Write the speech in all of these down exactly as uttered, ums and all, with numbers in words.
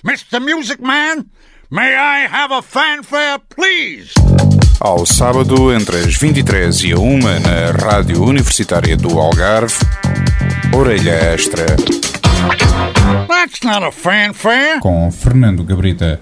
Mister Music Man, may I have a fanfare, please? Ao sábado, entre as vinte e três e a uma, na Rádio Universitária do Algarve, Orelha Extra. That's not a fanfare. Com Fernando Gabrita.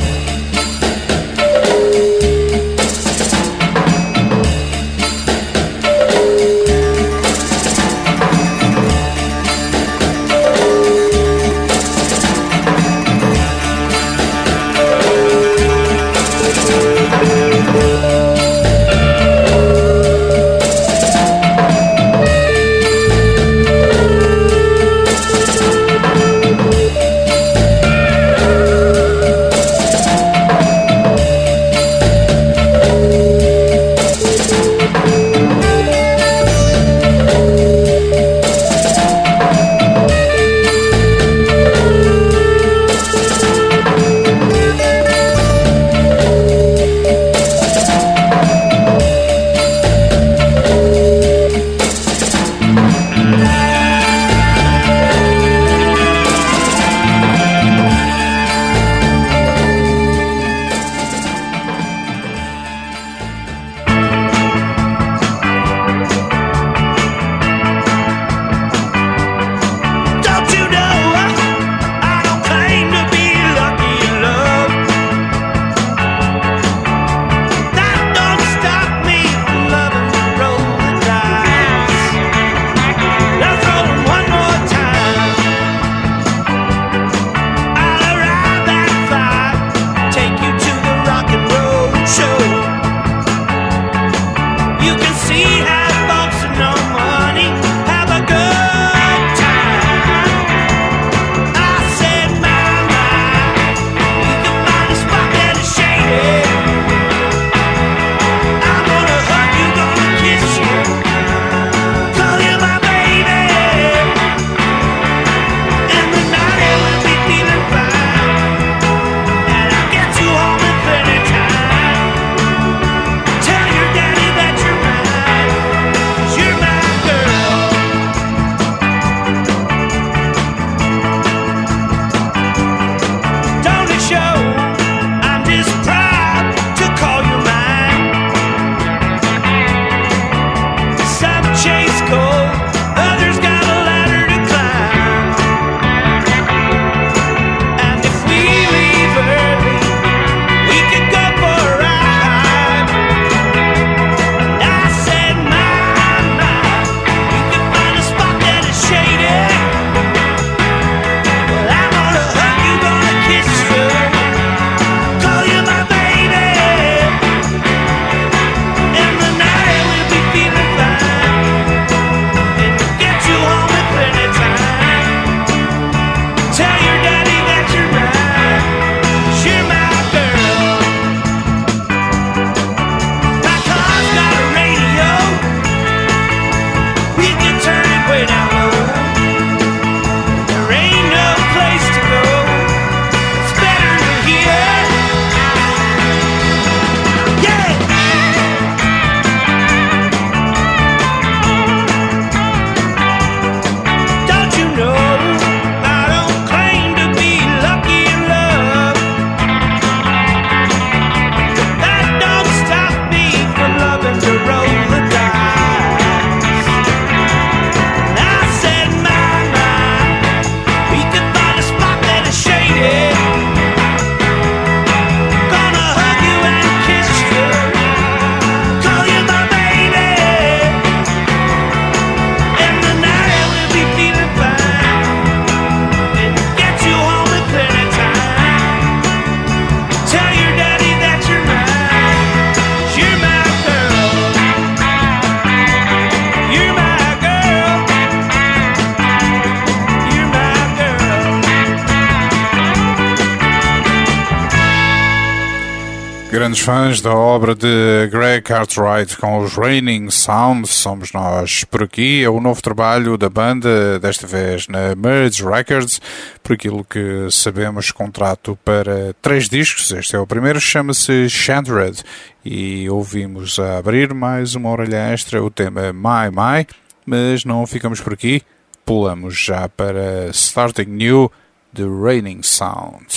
Grandes fãs da obra de Greg Cartwright com os Raining Sound, somos nós por aqui. É o novo trabalho da banda, desta vez na Merge Records, por aquilo que sabemos, contrato para três discos. Este é o primeiro, chama-se Shattered, e ouvimos a abrir mais uma orelha extra o tema My My, mas não ficamos por aqui, pulamos já para Starting New, de Raining Sound.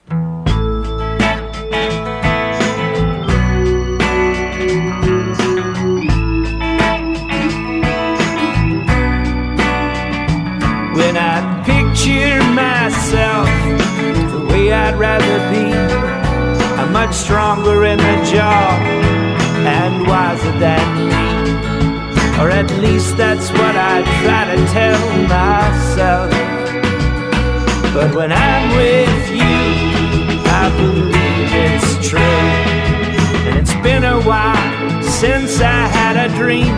When I picture myself the way I'd rather be, I'm much stronger in the jaw and wiser than me. Or at least that's what I try to tell myself. But when I'm with you, I believe it's true. And it's been a while since I had a dream.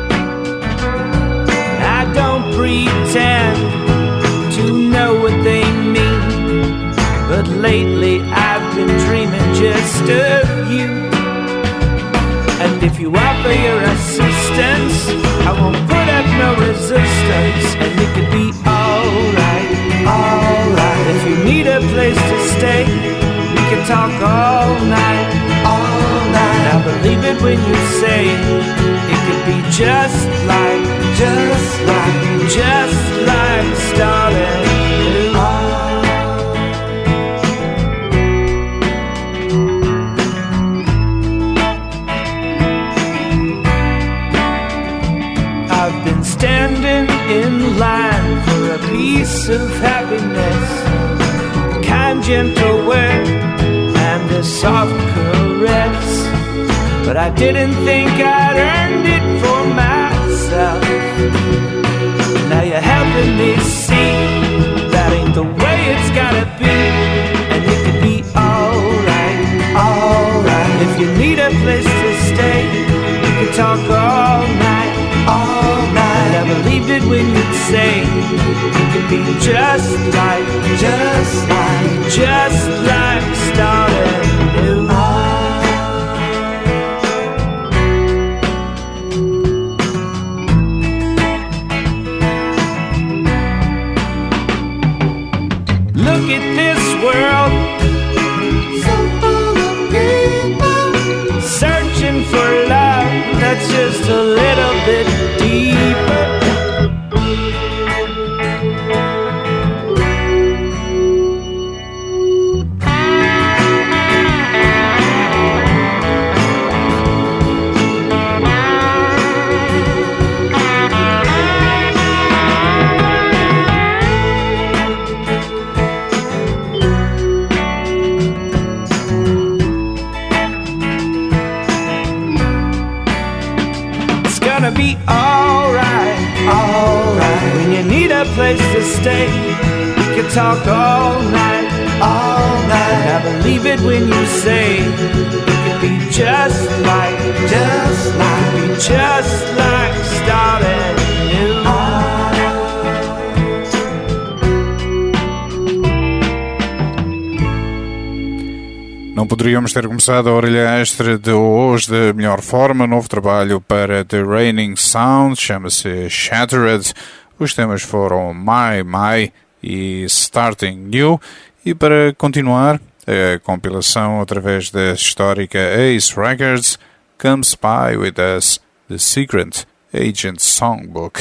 I don't pretend to know what they mean, but lately I've been dreaming just of you. And if you offer your assistance, I won't put up no resistance, and it could be alright, alright. If you need a place to stay, we can talk all night, all night. I believe it when you say it could be just like, just like, just like starting new. I've been standing in line for a piece of happiness, a kind gentle word and a soft caress. But I didn't think I'd earned it for myself. Now you're helping me see that ain't the way it's gotta be. And it could be alright, alright. If you need a place to stay, we can talk all night, all night. I believed it when you'd say it could be just like, just like, just like starting new. Look at this world, so full of people searching for love that's just a little bit deeper. Be alright, alright. When you need a place to stay, we can talk all night, all night. And I believe it when you say it could be just like, just like, be just like starting new. Não poderíamos ter começado a orelha extra de hoje da melhor forma. Novo trabalho para The Raining Sound, chama-se Shattered. Os temas foram My My e Starting New. E para continuar, a compilação através da histórica Ace Records, Come Spy With Us, The Secret Agent Songbook.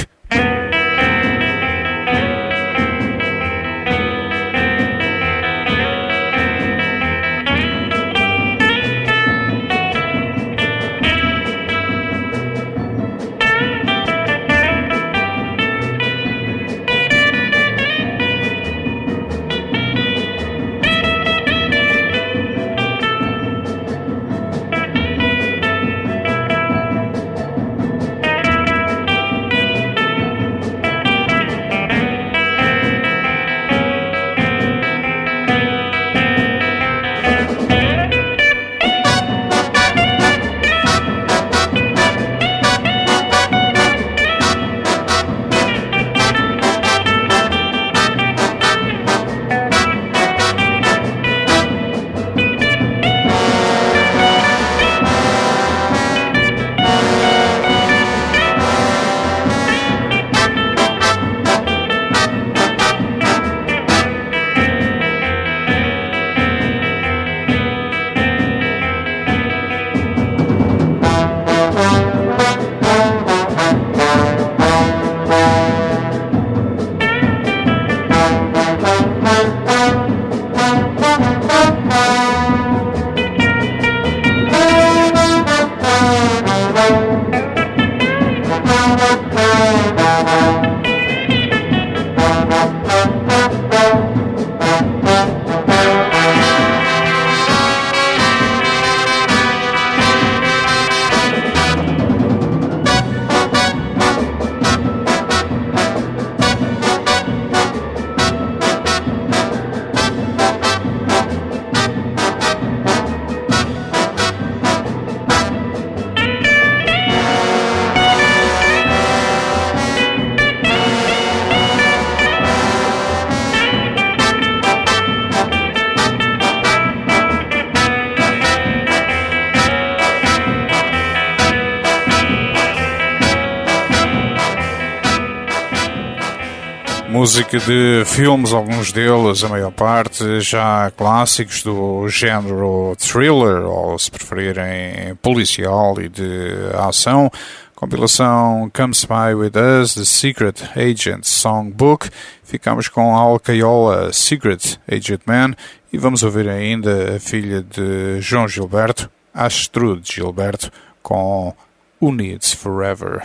música de filmes, alguns deles, a maior parte, já clássicos do género thriller, ou se preferirem policial e de ação. Compilação Come Spy With Us, The Secret Agent Songbook. Ficamos com Alcaiola, Secret Agent Man. E vamos ouvir ainda a filha de João Gilberto, Astrude Gilberto, com Who Needs Forever.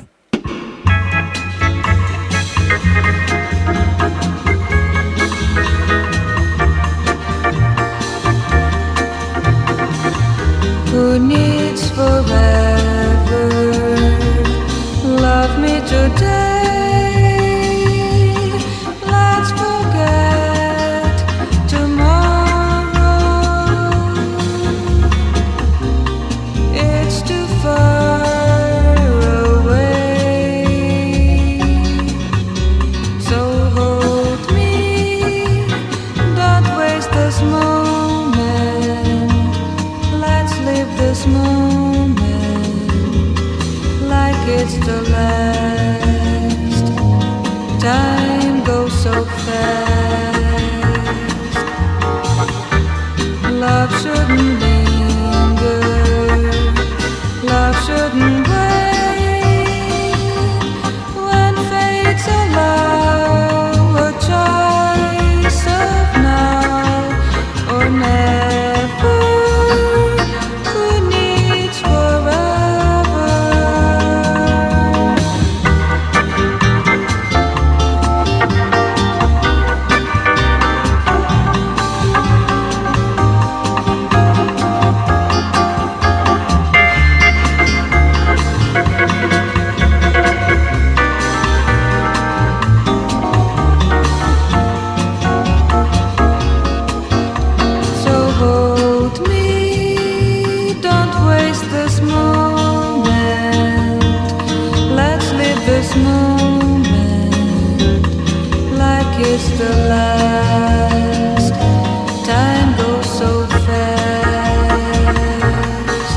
Who needs forever? Love me today. Let's forget tomorrow. It's too far away. So hold me, don't waste this moment. Let's live this moment like it's the last. Time goes so fast. Love shouldn't linger. Love shouldn't wait. When fates allow a choice of now or never. Who needs forever? So hold me, don't waste this moment. Let's live this moment like it's the last. Time goes so fast.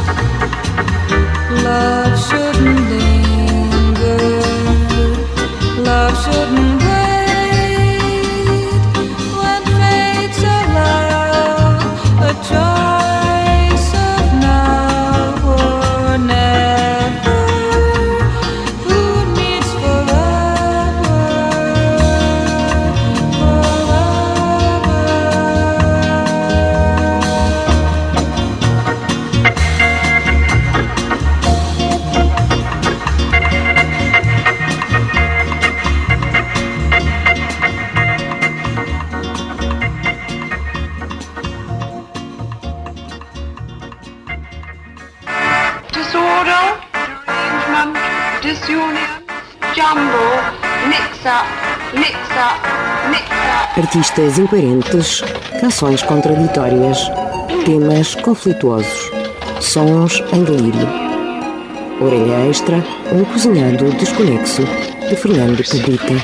Love shouldn't linger. Love shouldn't wait. When fates allow a choice of now or never. Who needs forever? Disorder, derangement, disunion, jumble, mix-up, mix-up, mix-up. Artistas incoerentes, canções contraditórias, temas conflituosos, sons em delírio. Orelha extra, um cozinhado desconexo, de Fernando Cabrita.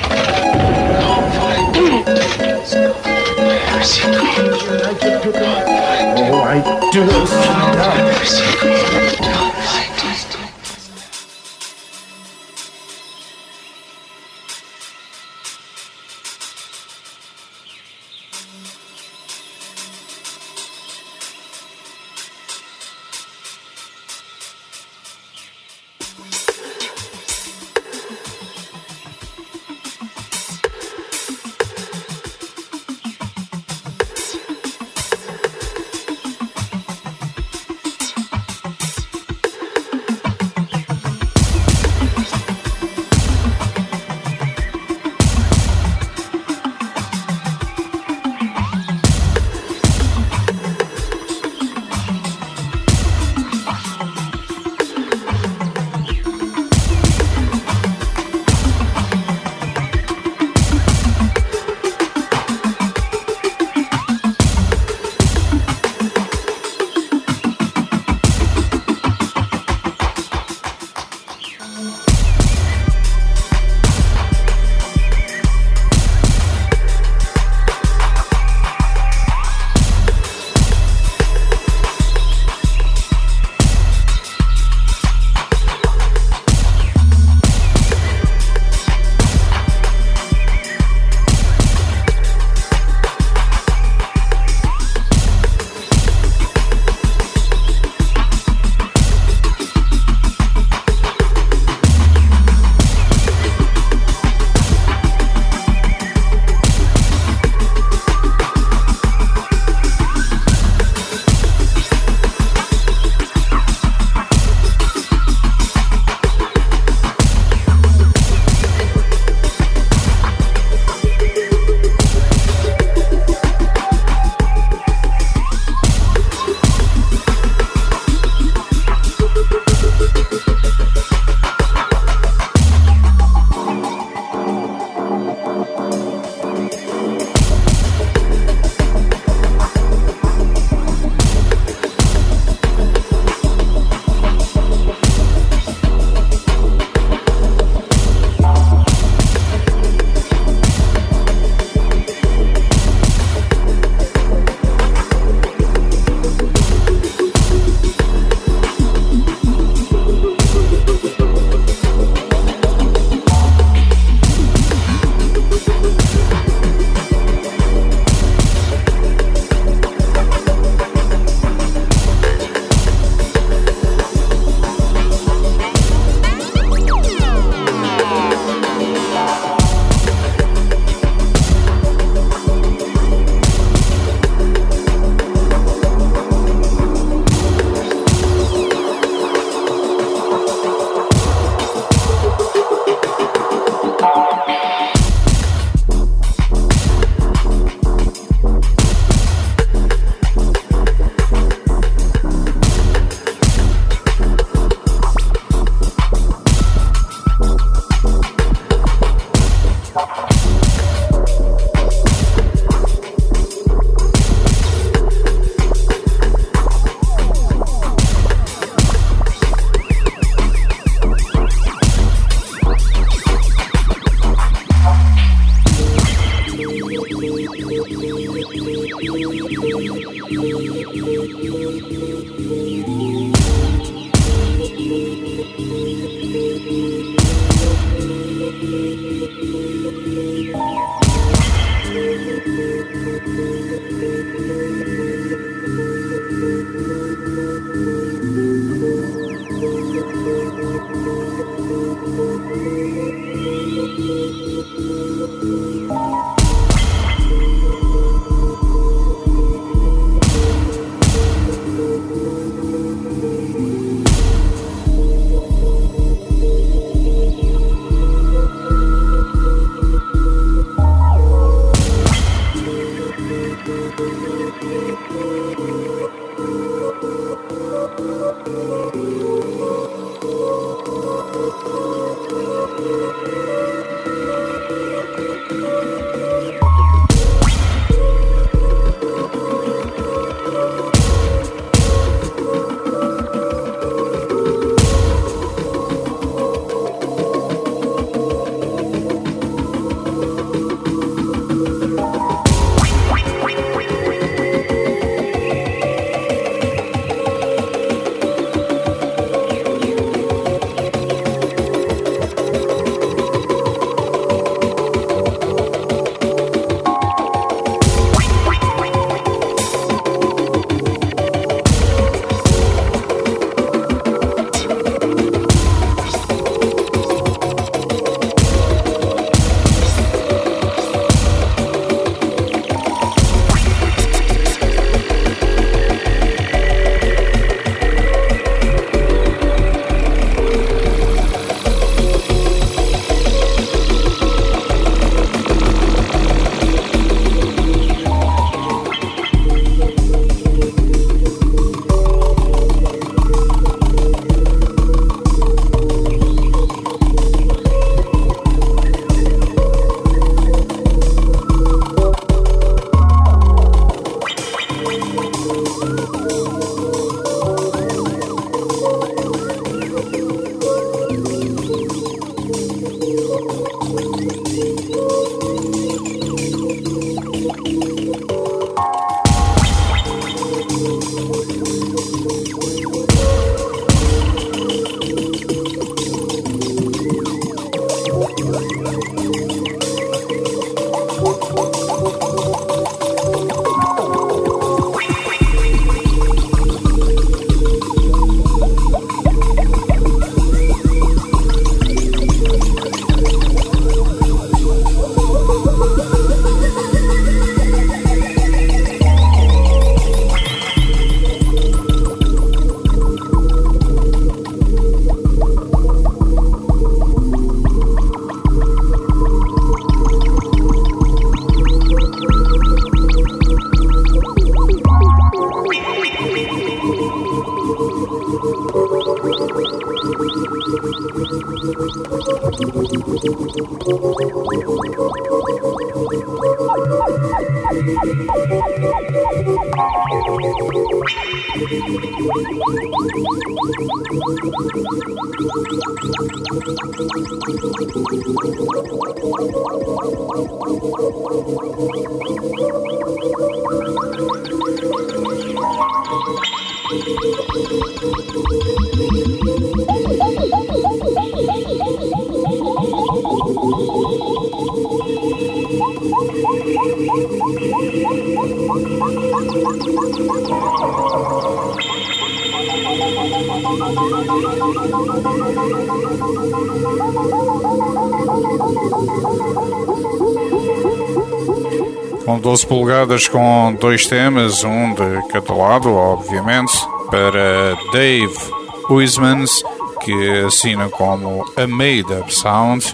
Com doze polegadas com dois temas, um de cada lado, obviamente, para Dave Huismans, que assina como a Made Up Sound.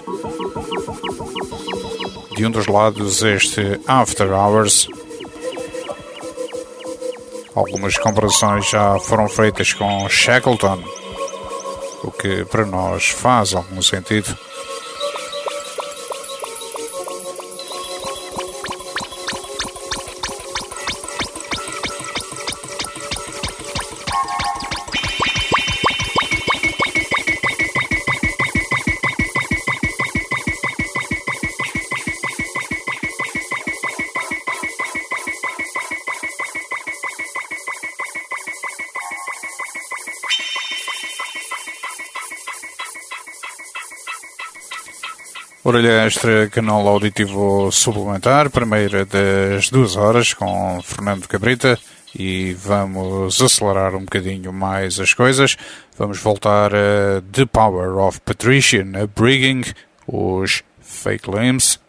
De um dos lados, este After Hours. Algumas comparações já foram feitas com Shackleton, o que para nós faz algum sentido. Orelha Extra, canal auditivo suplementar, primeira das duas horas com Fernando Cabrita, e vamos acelerar um bocadinho mais as coisas. Vamos voltar a The Power of Patrician Upbringing, os Fake Limbs.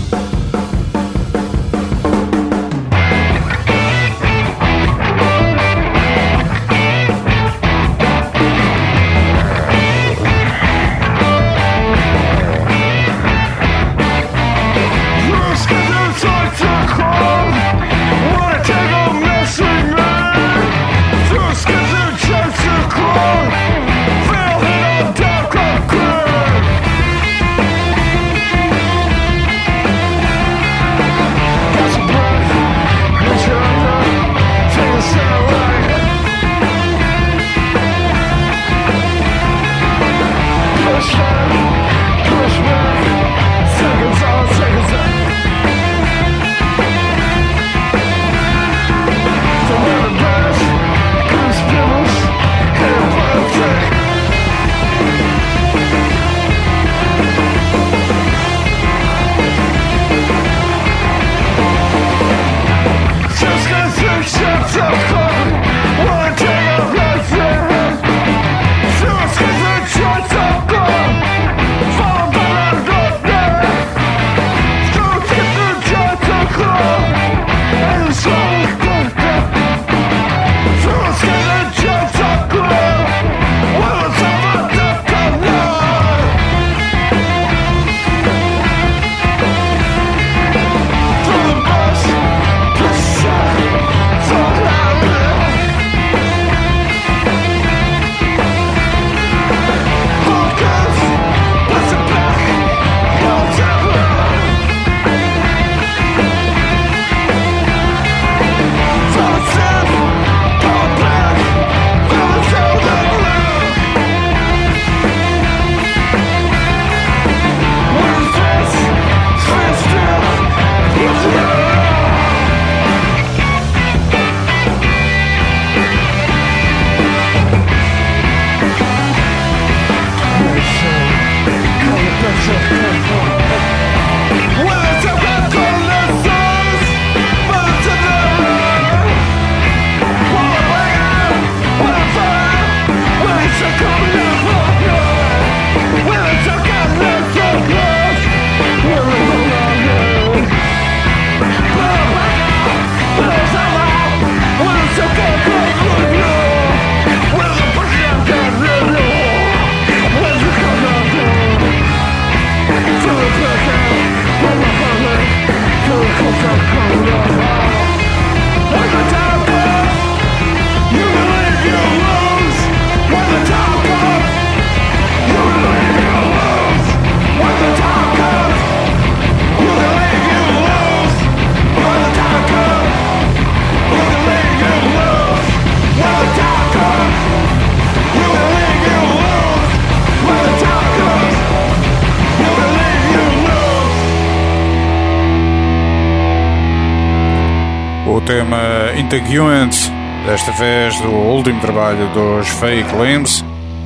O tema Integument, desta vez do último trabalho dos Fake Limbs,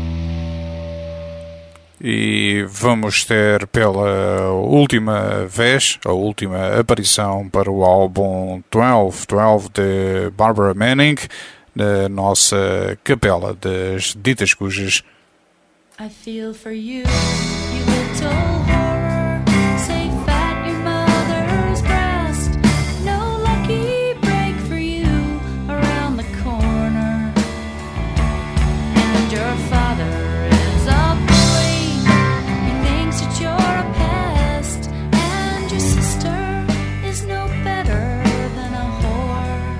e vamos ter pela última vez, a última aparição para o álbum doze, doze de Barbara Manning, na nossa capela das Ditas Cujas. I feel for you, you little horror, safe at your mother's breast. No lucky break for you around the corner. And your father is a bully, he thinks that you're a pest. And your sister is no better than a whore.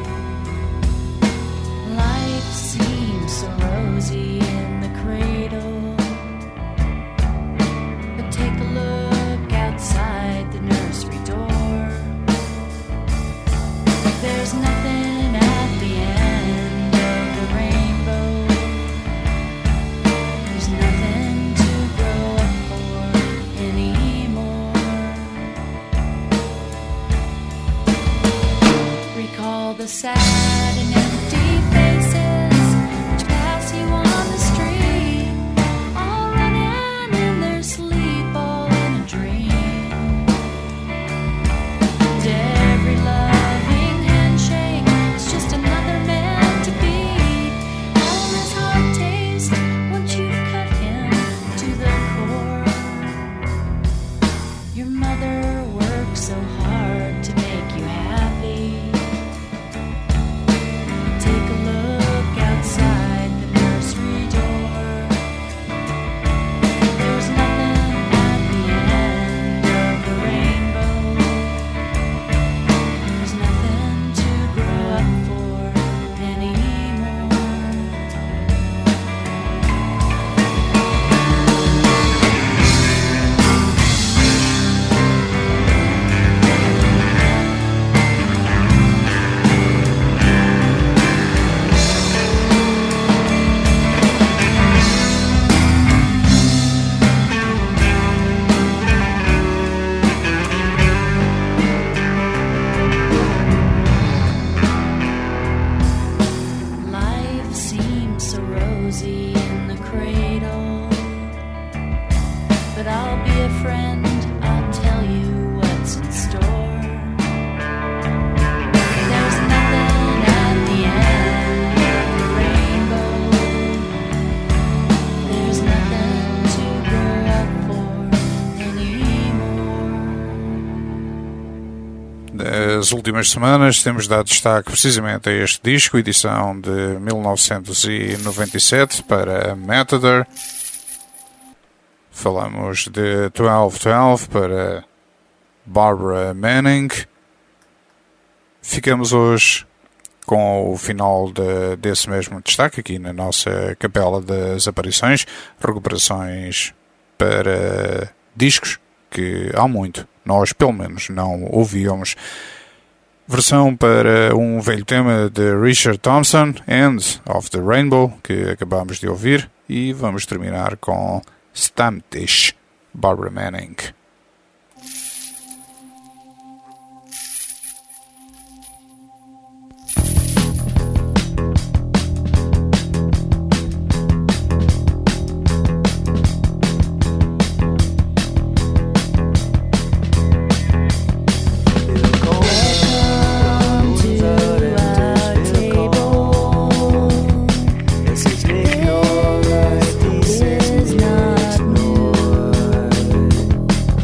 Life seems so rosy in the cradle, but Nas últimas semanas temos dado destaque precisamente a este disco, edição de mil novecentos e noventa e sete para Matador. Falamos de doze doze para Barbara Manning. Ficamos hoje com o final de, desse mesmo destaque aqui na nossa Capela das Aparições, recuperações para discos que há muito nós pelo menos não ouvíamos. Versão para um velho tema de Richard Thompson, End of the Rainbow, que acabamos de ouvir, e vamos terminar com Stamptish, Barbara Manning. This is not new.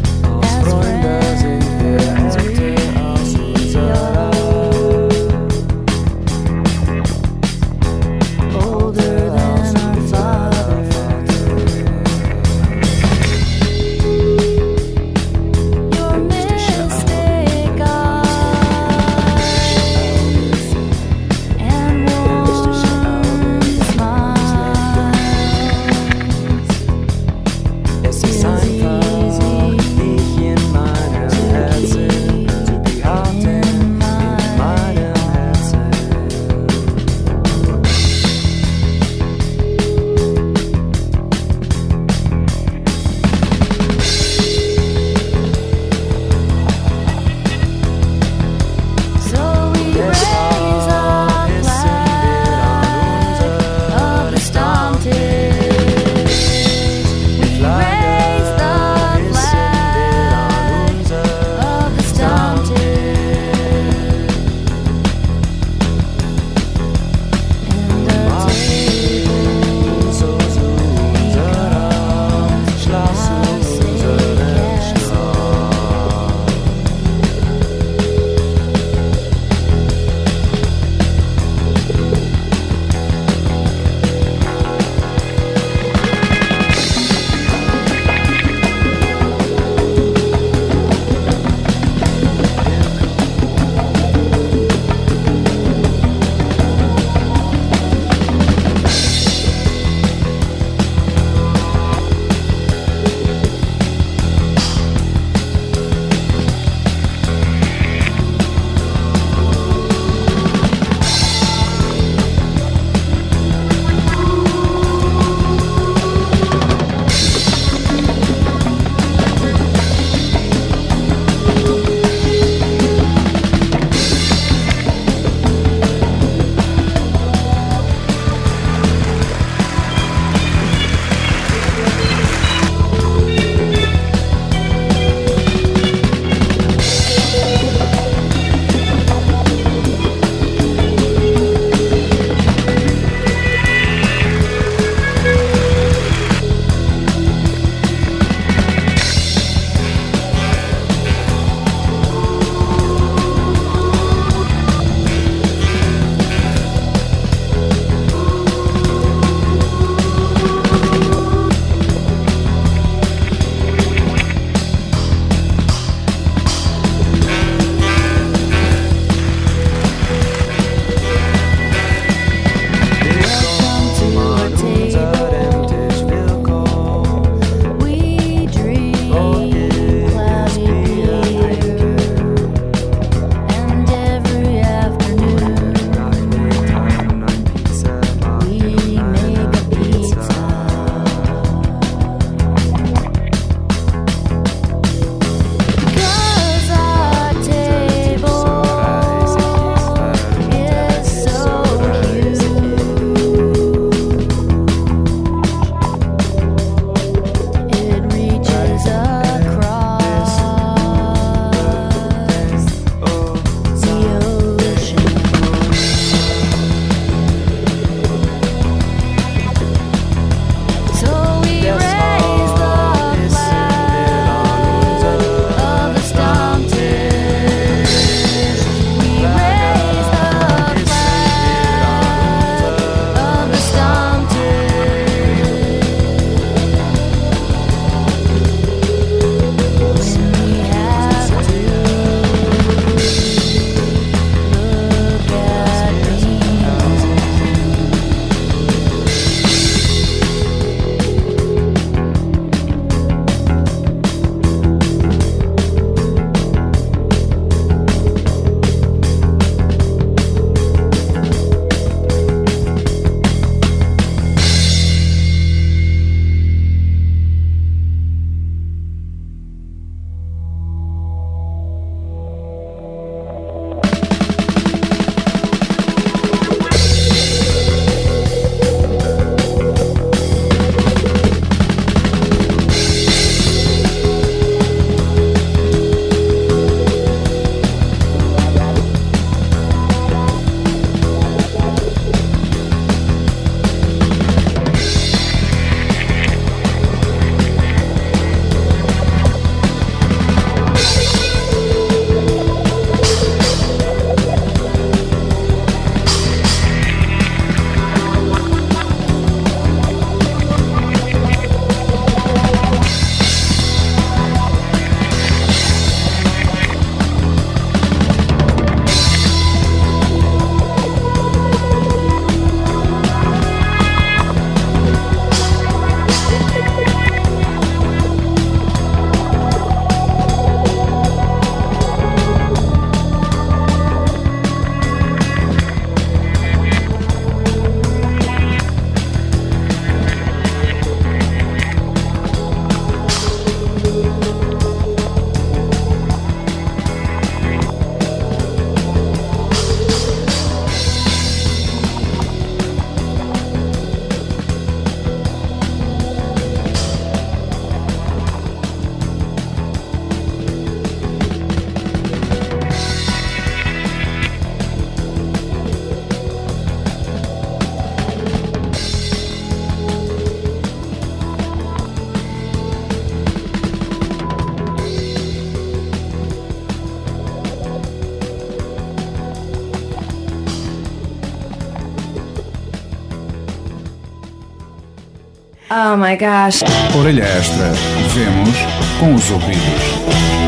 Oh my gosh. Orelha Extra. Vemos com os ouvidos.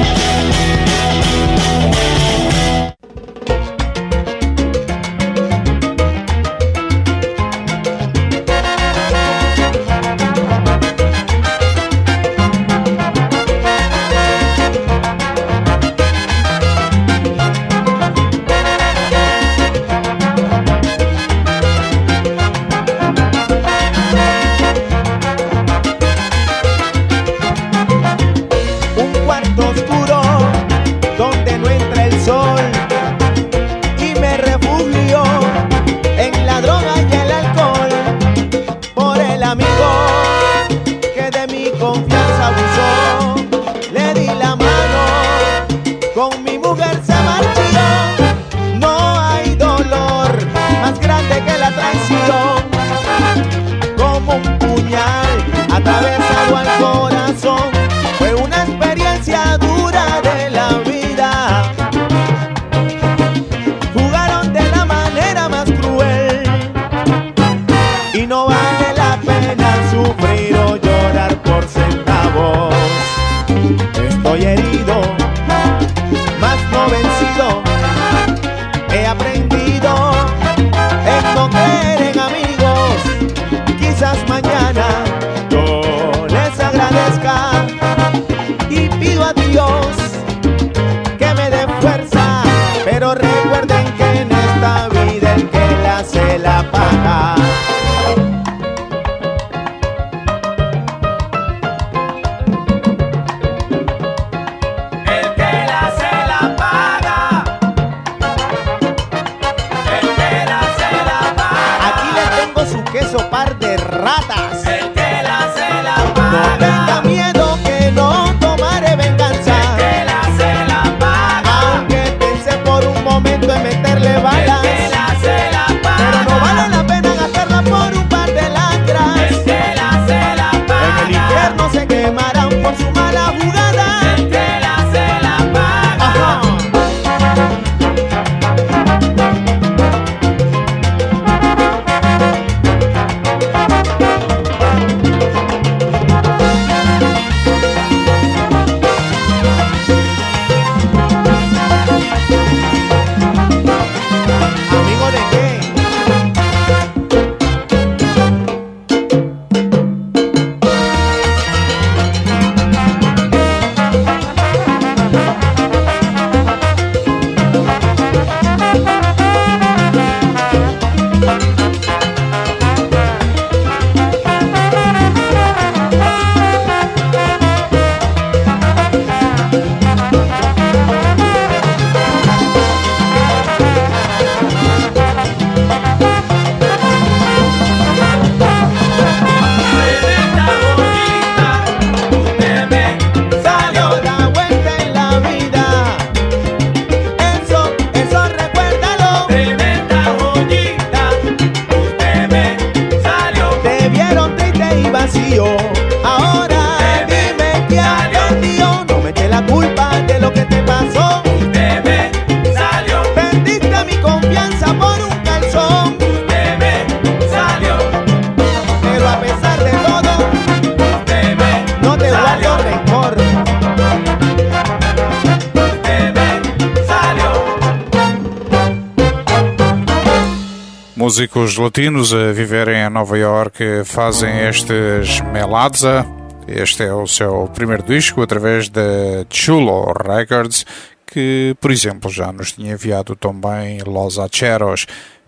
Músicos latinos a viverem em Nova York fazem estes Meladza. Este é o seu primeiro disco através da Chulo Records, que, por exemplo, já nos tinha enviado também Los Acheros.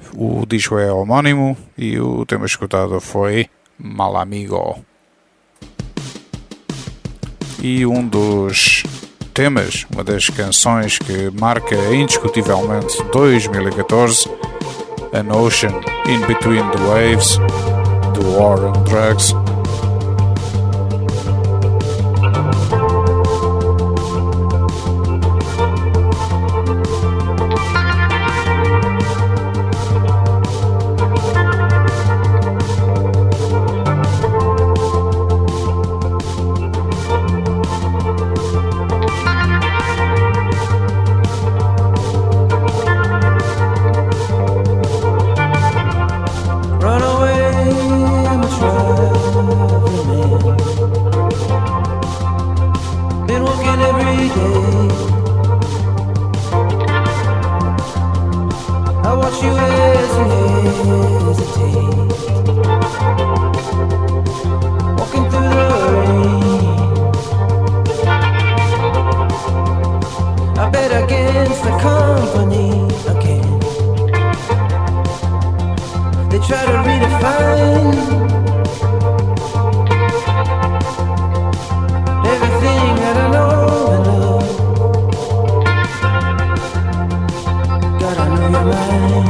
O disco é homónimo e o tema escutado foi Mal Amigo. E um dos temas, uma das canções que marca indiscutivelmente dois mil e catorze, An Ocean in Between the Waves, do War on Drugs. Run away, I'm a try. walking through the rain. I bet against the company again. They try to redefine everything that I know and love. God, I know you're mine.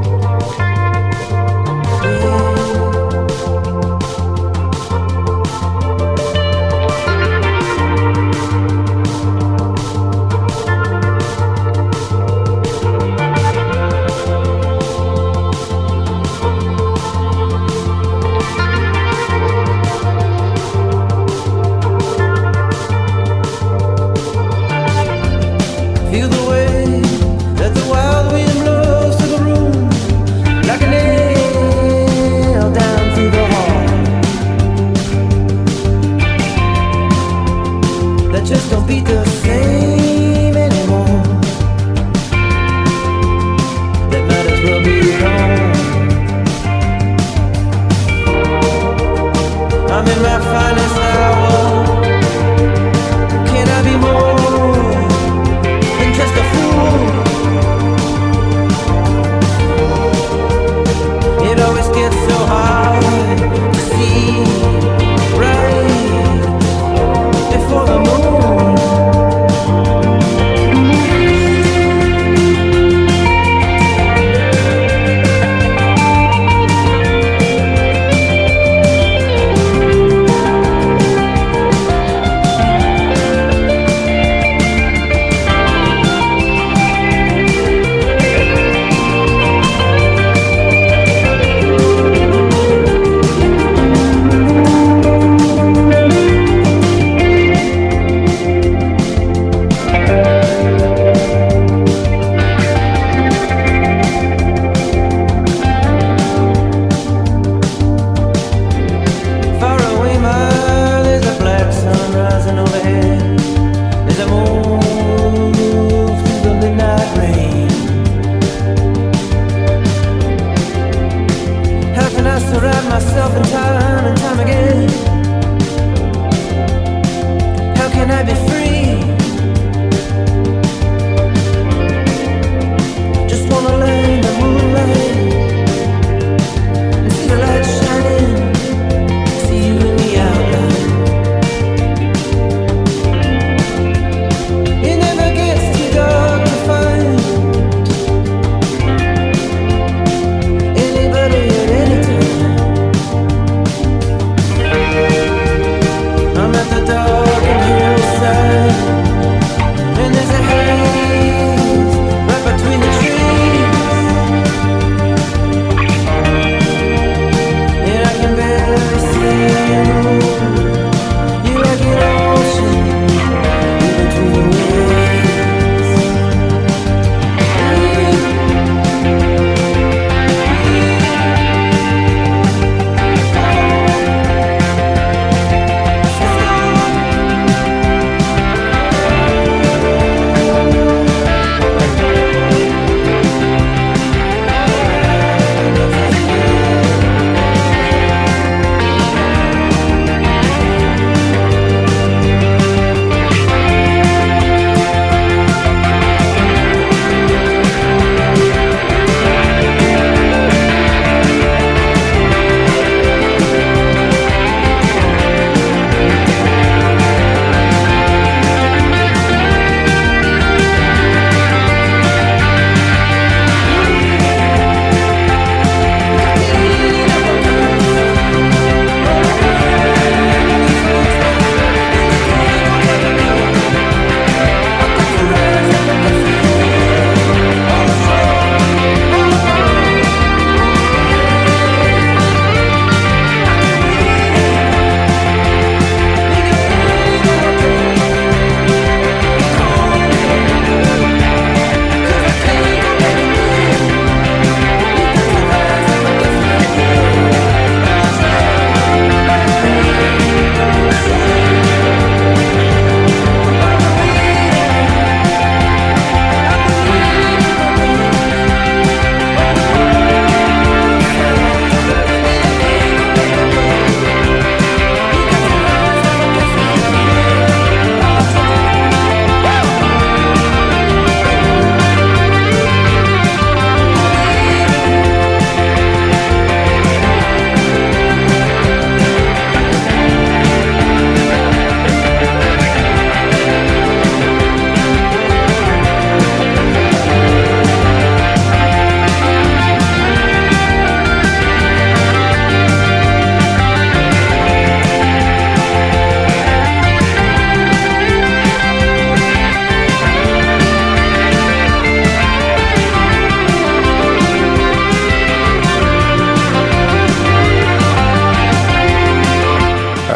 Feel the way that the wild wind blows through the room, like a nail down through the heart, that just don't beat the same anymore. That might as well be gone. I'm in my finest hour. Can I be more than just a fool? It always gets so hard to see right before the moon. Far away, my, there's a black sun rising overhead. There's a move through the midnight rain. How can I surround myself in time and time again? How can I be free? Just wanna lay in the moonlight and see the light shining. See you in the outline. It never gets too dark to find anybody at any time.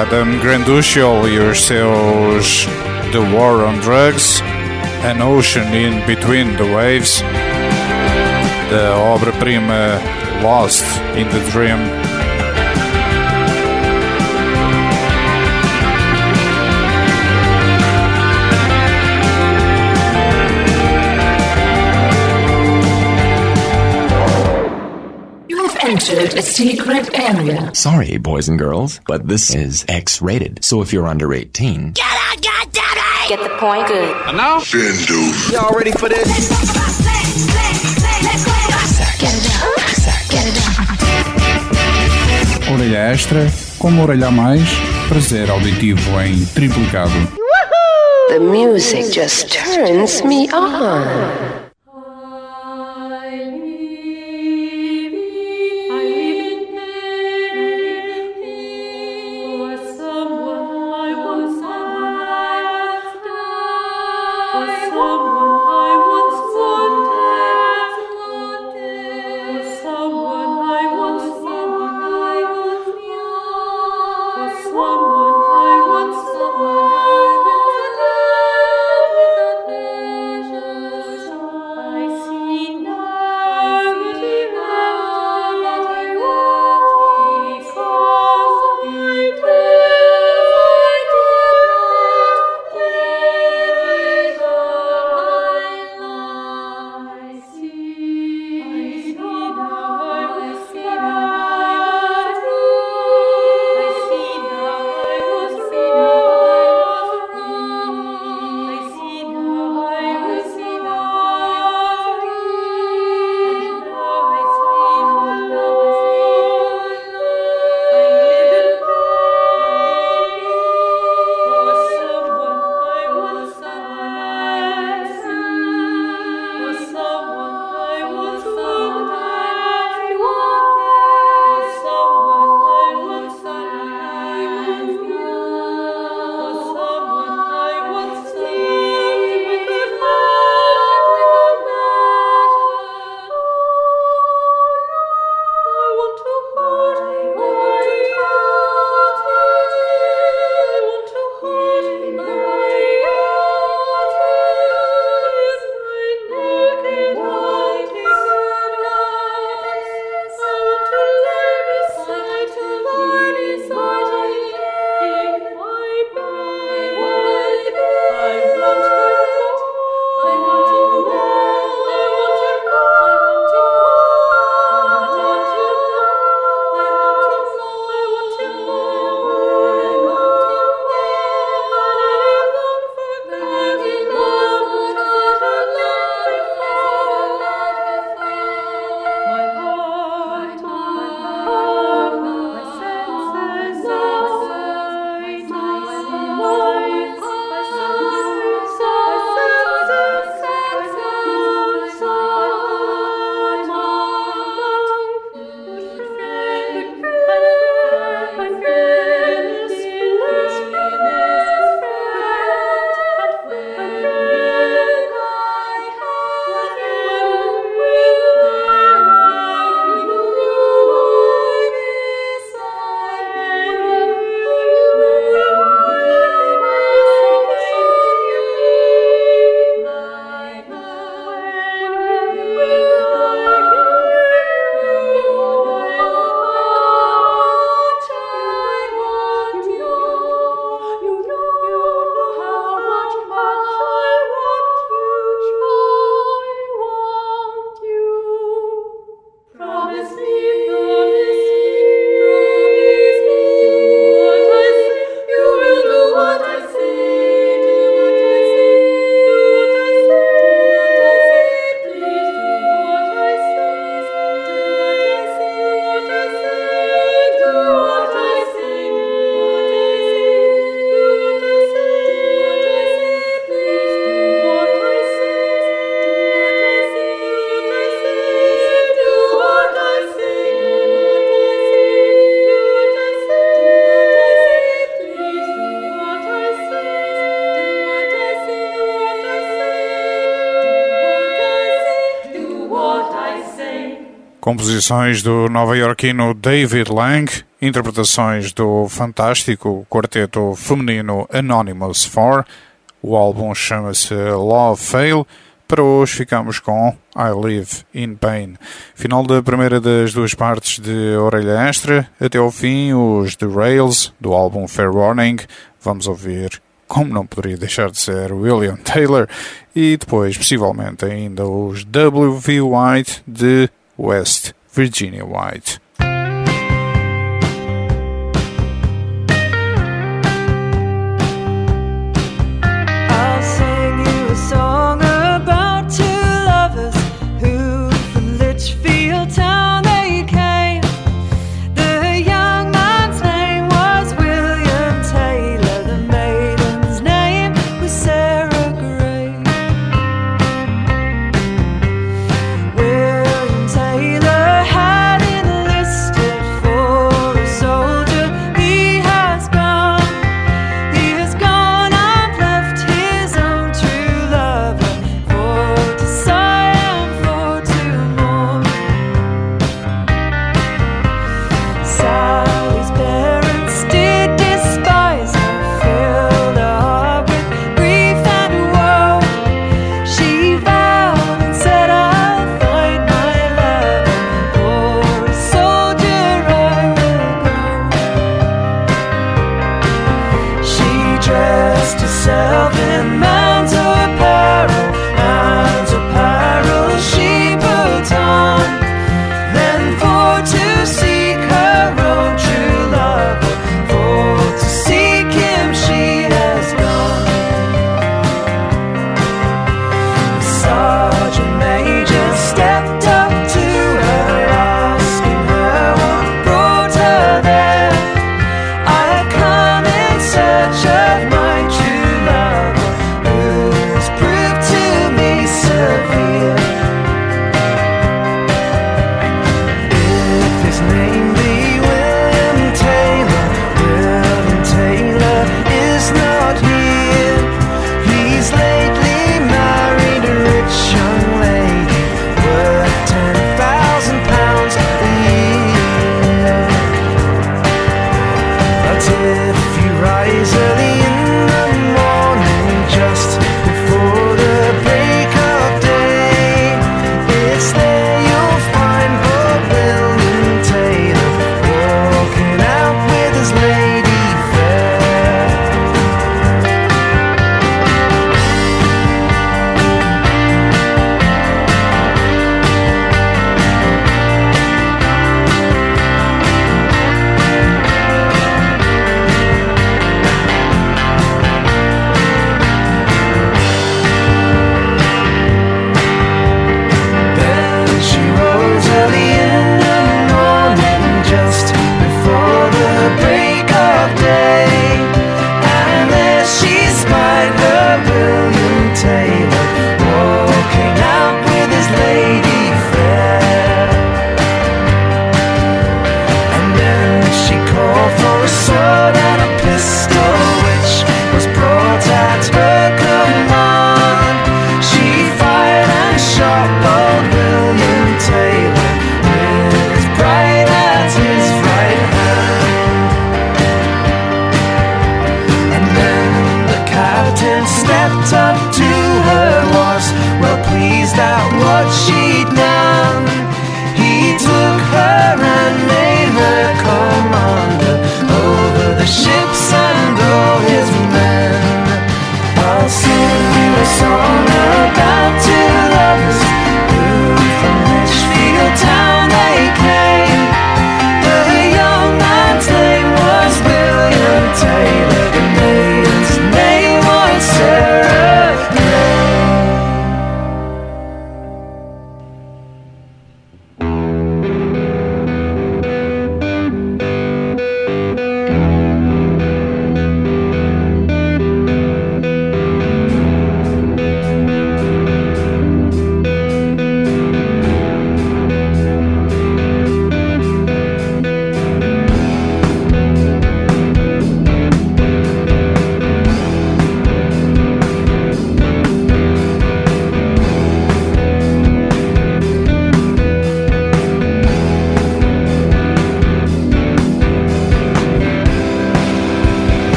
Adam Granduciel e os seus The War on Drugs, An Ocean in Between the Waves, da obra-prima Lost in the Dream. Entered a secret area. Sorry, boys and girls, but this is X-rated. So if you're under eighteen... Get out, goddammit! Get the point? Good. And now? Findus. Y'all ready for this? Get it down. Get it down. Orelha extra, como orelha a mais, prazer auditivo em triplicado. The music just turns me on. Composições do nova-iorquino David Lang interpretações do fantástico quarteto feminino Anonymous four. O álbum chama-se Love Fail. Para hoje ficamos com I Live in Pain. Final da primeira das duas partes de Orelha Extra. Até ao fim, os The Rails, do álbum Fair Warning. Vamos ouvir, como não poderia deixar de ser, William Taylor. E depois, possivelmente, ainda os W V White de West Virginia White. William Taylor had in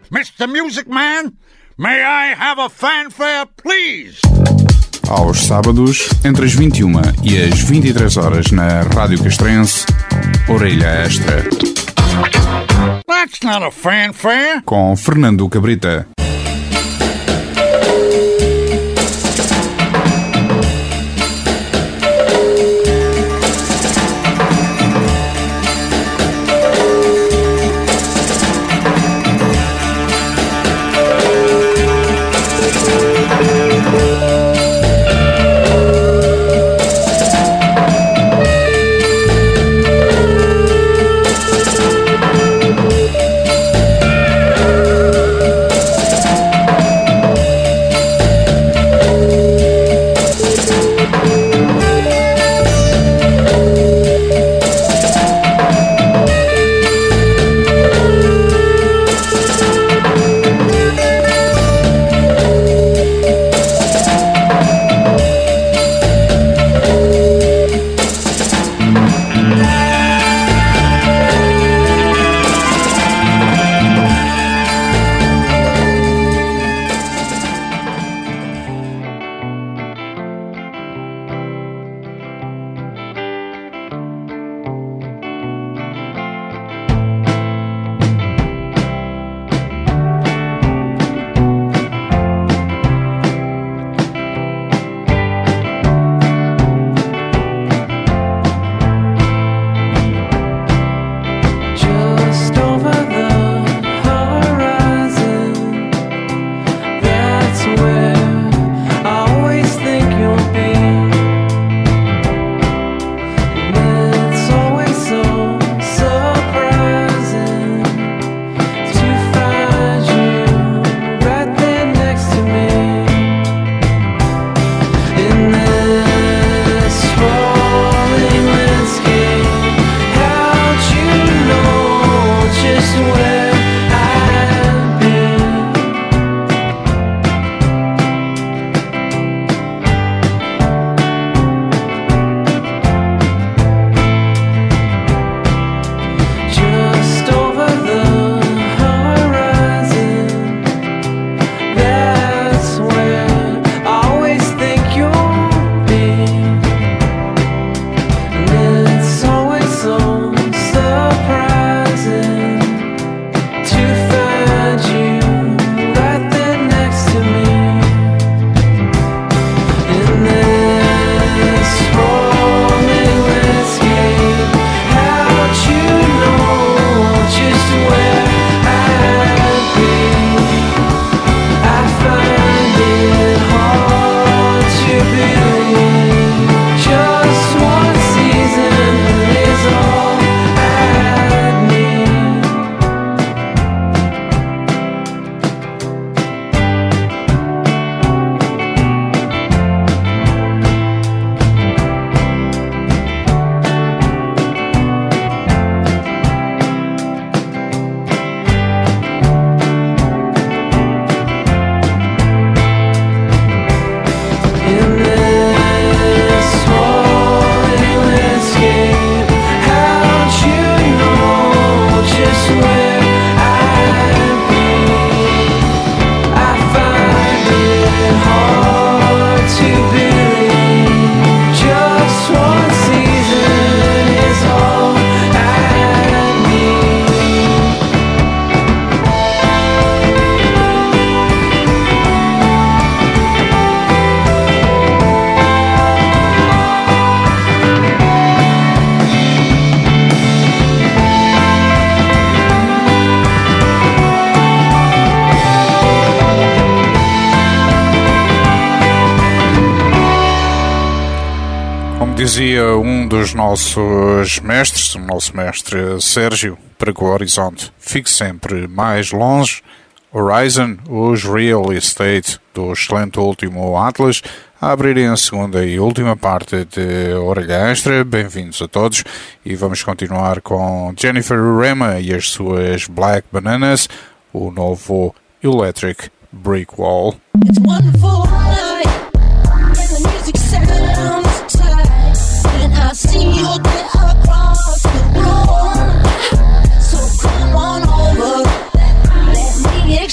Mister Music Man, may I have a fanfare, please? Aos sábados, entre as vinte e uma e as vinte e três horas na Rádio Castrense, Orelha Extra. That's not a fanfare. Com Fernando Cabrita. Dizia um dos nossos mestres, o nosso mestre Sérgio, para que o horizonte fique sempre mais longe. Horizon, os Real Estate, do excelente último Atlas, a abrirem a segunda e última parte de Orelha Extra. Bem-vindos a todos e vamos continuar com Jennifer Rema e as suas Black Bananas, o novo Electric Brick Wall. It's wonderful night, and the music sounds tight, and I see you there across the room. So come on over, let me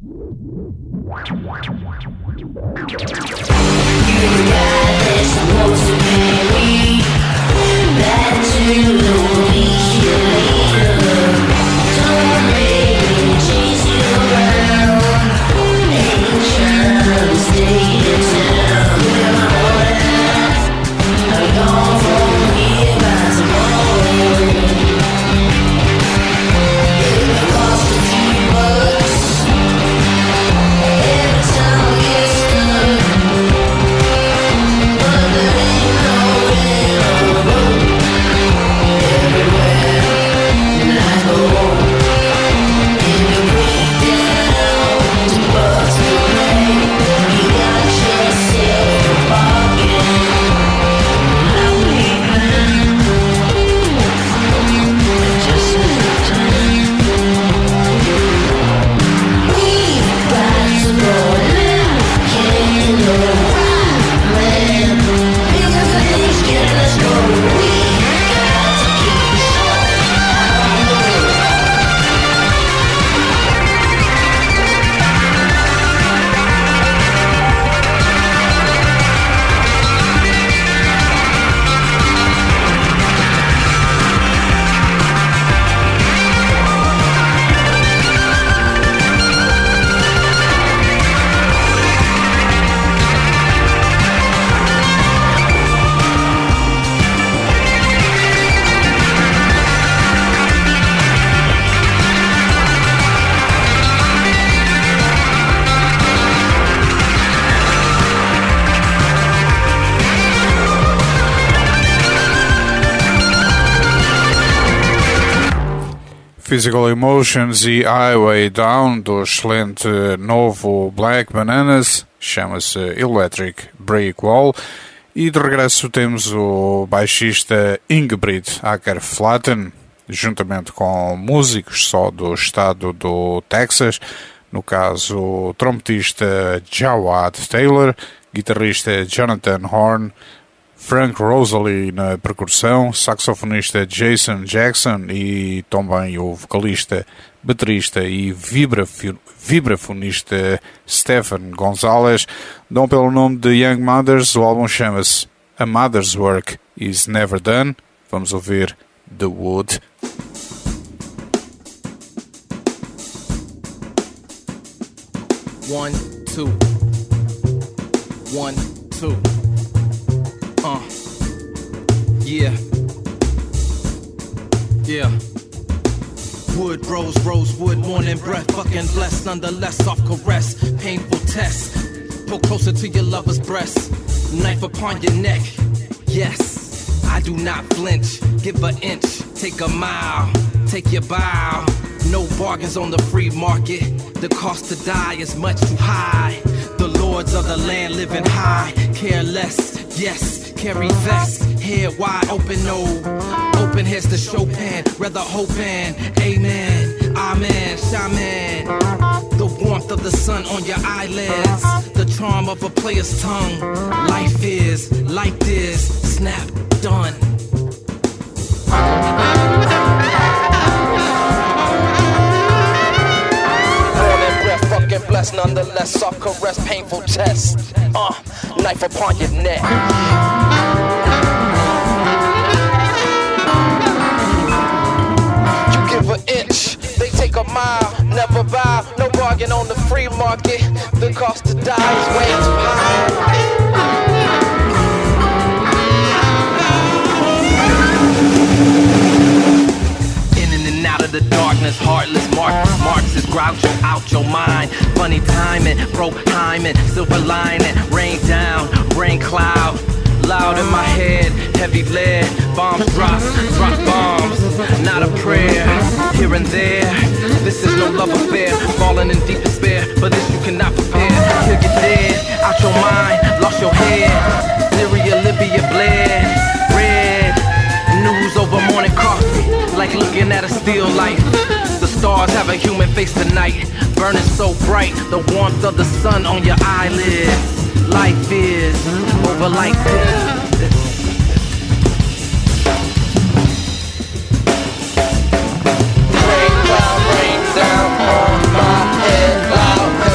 Physical Emotions e Highway Down do excelente novo Black Bananas, chama-se Electric Brick Wall. E de regresso temos o baixista Ingebrigt Acker-Flatten, juntamente com músicos só do estado do Texas, no caso o trompetista Jawad Taylor, guitarrista Jonathan Horn, Frank Rosalie na percussão, saxofonista Jason Jackson e também o vocalista, baterista e vibrafonista Stephen Gonzalez dão pelo nome de Young Mothers. O álbum chama-se A Mother's Work Is Never Done. Vamos ouvir The Wood. One, two. One, two. Uh, yeah, yeah. Wood, rose, rosewood, morning breath, fucking blessed, nonetheless, soft caress, painful test. Pull closer to your lover's breast, knife upon your neck. Yes, I do not flinch. Give an inch, take a mile, take your bow. No bargains on the free market. The cost to die is much too high. The lords of the land living high, careless, yes. Carry vest, head wide open, no. Open heads to Chopin, rather hoping. Amen, amen, shaman. The warmth of the sun on your eyelids, the charm of a player's tongue. Life is like this, snap, done. Morning breath, fucking blessed, nonetheless. Soft caress, painful test. Uh, knife upon your neck. An inch, they take a mile, never bow, no bargain on the free market. The cost to die is way too high. In and out of the darkness, heartless mark, marks is grouch out your mind. Funny timing, broke timing, silver lining, rain down, rain cloud. Loud in my head, heavy lead, bombs drop, drop bombs, not a prayer, here and there. This is no love affair, falling in deep despair, for this you cannot prepare. Till you're dead, out your mind, lost your head. Syria, Libya bled, red, news over morning coffee, like looking at a still life. The stars have a human face tonight, burning so bright, the warmth of the sun on your eyelids. Life is over like this. Rain cloud, rain down on my head loud.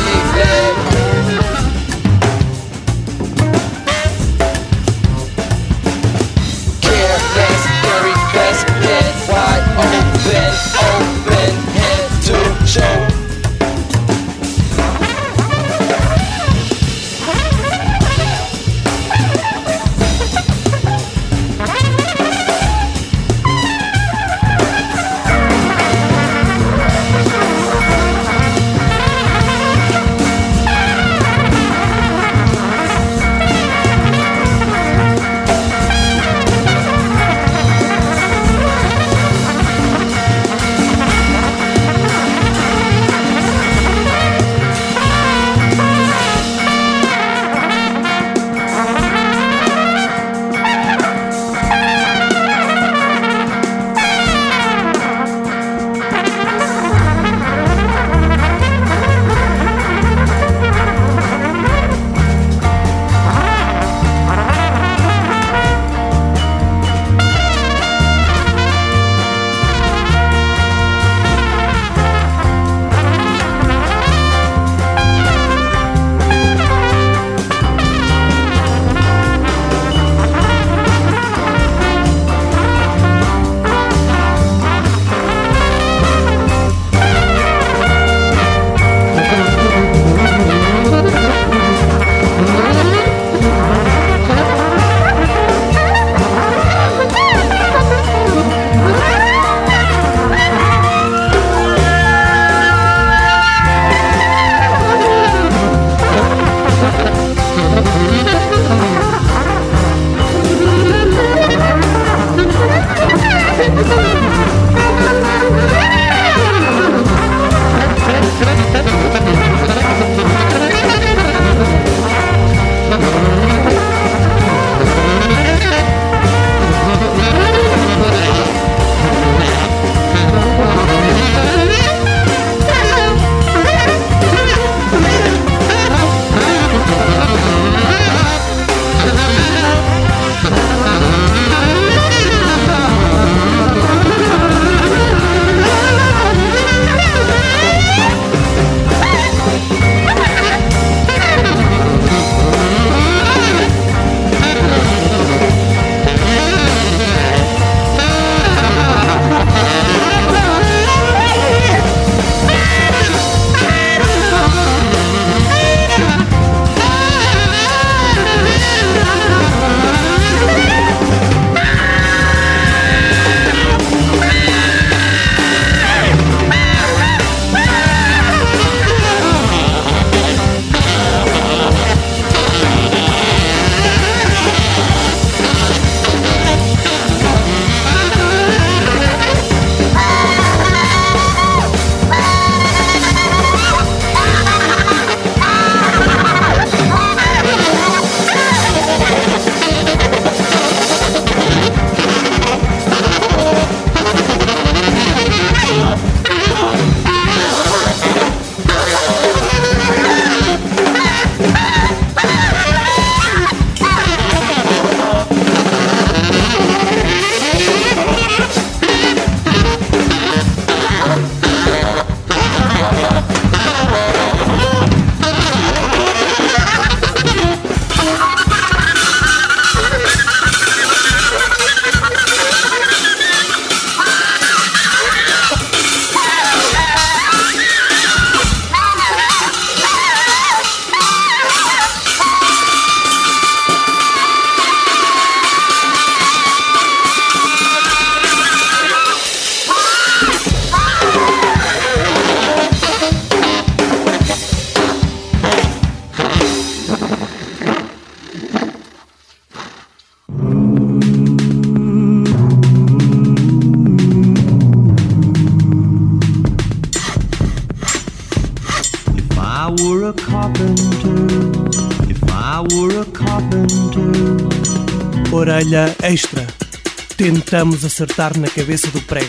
I were a carpenter, if I were a carpenter. Orelha extra. Tentamos acertar na cabeça do prego.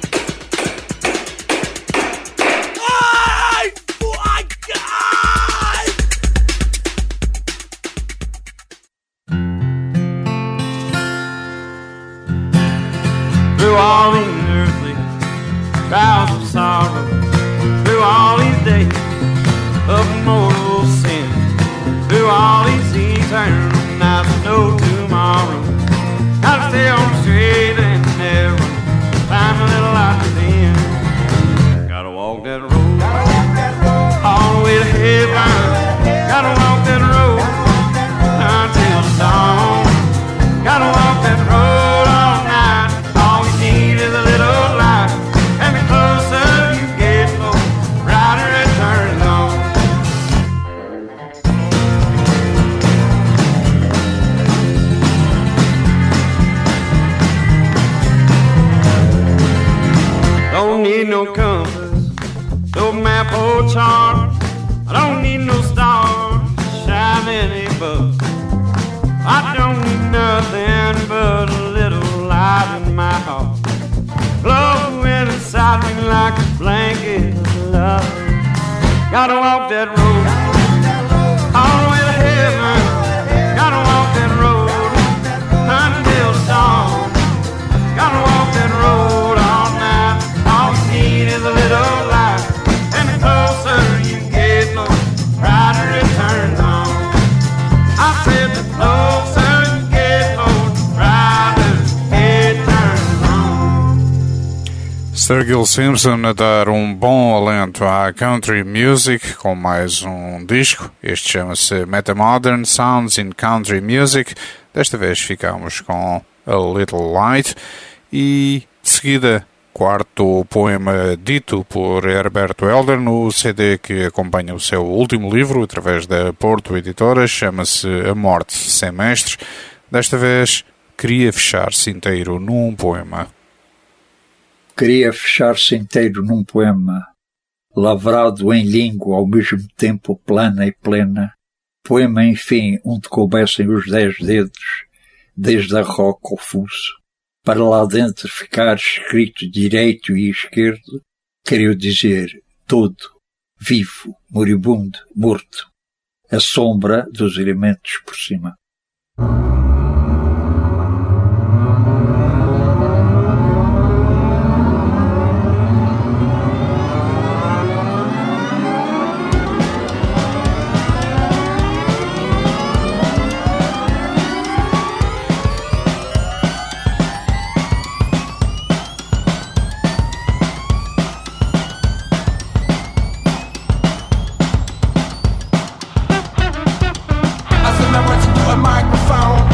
Ai! Ai! Ai! Through all these earthly trials of sorrow, through all these days of mortal sin, through all these eternal nights of no tomorrow, gotta stay on the straight and narrow, find a little light within. Gotta walk that road, all the way to heaven. Gotta walk that road until the dawn. Gotta walk that road all night. All you need is a little light, and the closer you get, the brighter it turns on. Don't need no compass, no map or chart. I don't need no stars shining above. I don't need nothing but a little light in my heart, blowing inside me like a blanket of love. Gotta walk that road all the way to heaven. Gotta walk that road until the dawn. Gotta walk that road all night. All you need is a little light, and the closer you get, the brighter it turns on. I said the closer you get, the brighter it turns on. Sturgill Simpson a dar um bom alento à country music com mais um disco. Este chama-se Metamodern Sounds in Country Music. Desta vez ficamos com A Little Light e de seguida quarto poema dito por Herberto Helder no C D que acompanha o seu último livro através da Porto Editora, chama-se A Morte Sem Mestre. Desta vez queria fechar-se inteiro num poema. Queria fechar-se inteiro num poema, lavrado em língua ao mesmo tempo plana e plena, poema, enfim, onde coubessem os dez dedos, desde a roca ao fuso, para lá dentro ficar escrito direito e esquerdo, queria dizer todo, vivo, moribundo, morto, a sombra dos elementos por cima. Microphone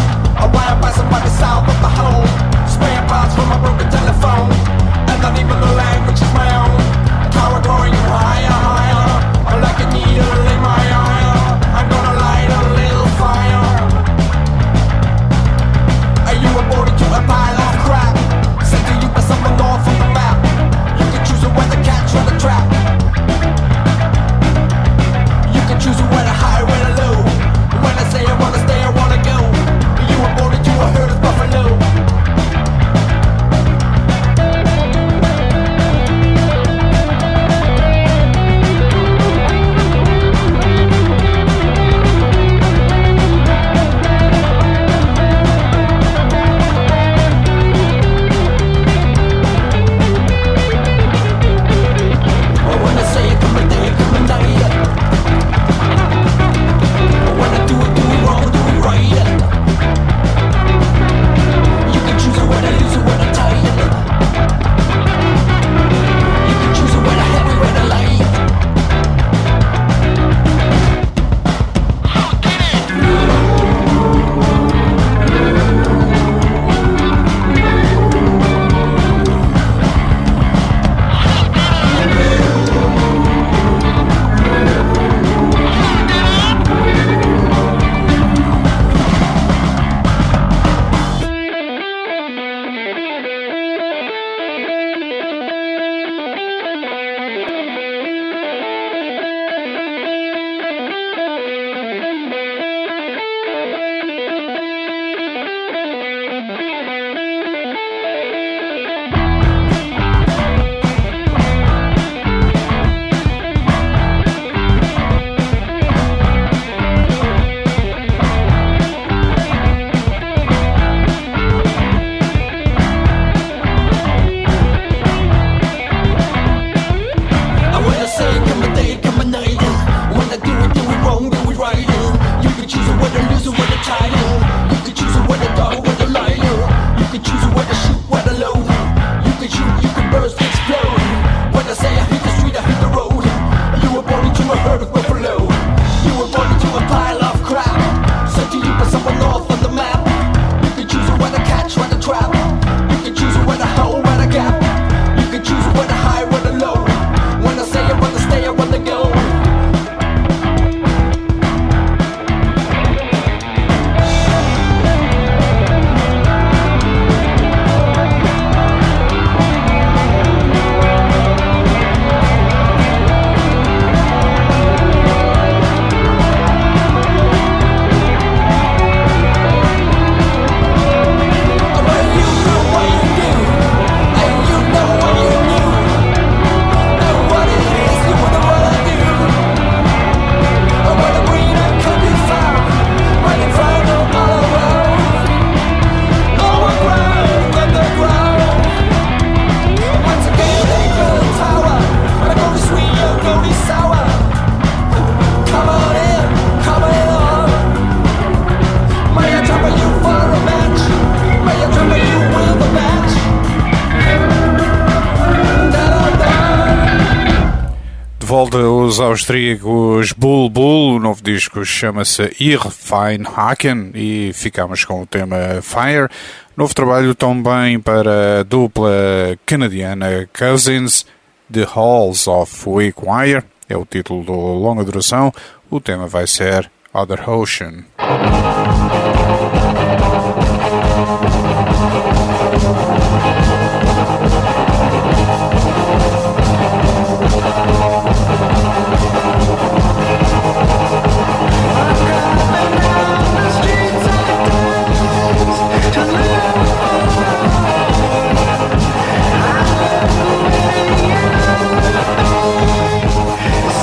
dos austríacos Bull Bull. O novo disco chama-se Ir Fein Haken e ficamos com o tema Fire. Novo trabalho também para a dupla canadiana Cousins, The Halls of Weak Wire. É o título do longa duração. O tema vai ser Other Ocean.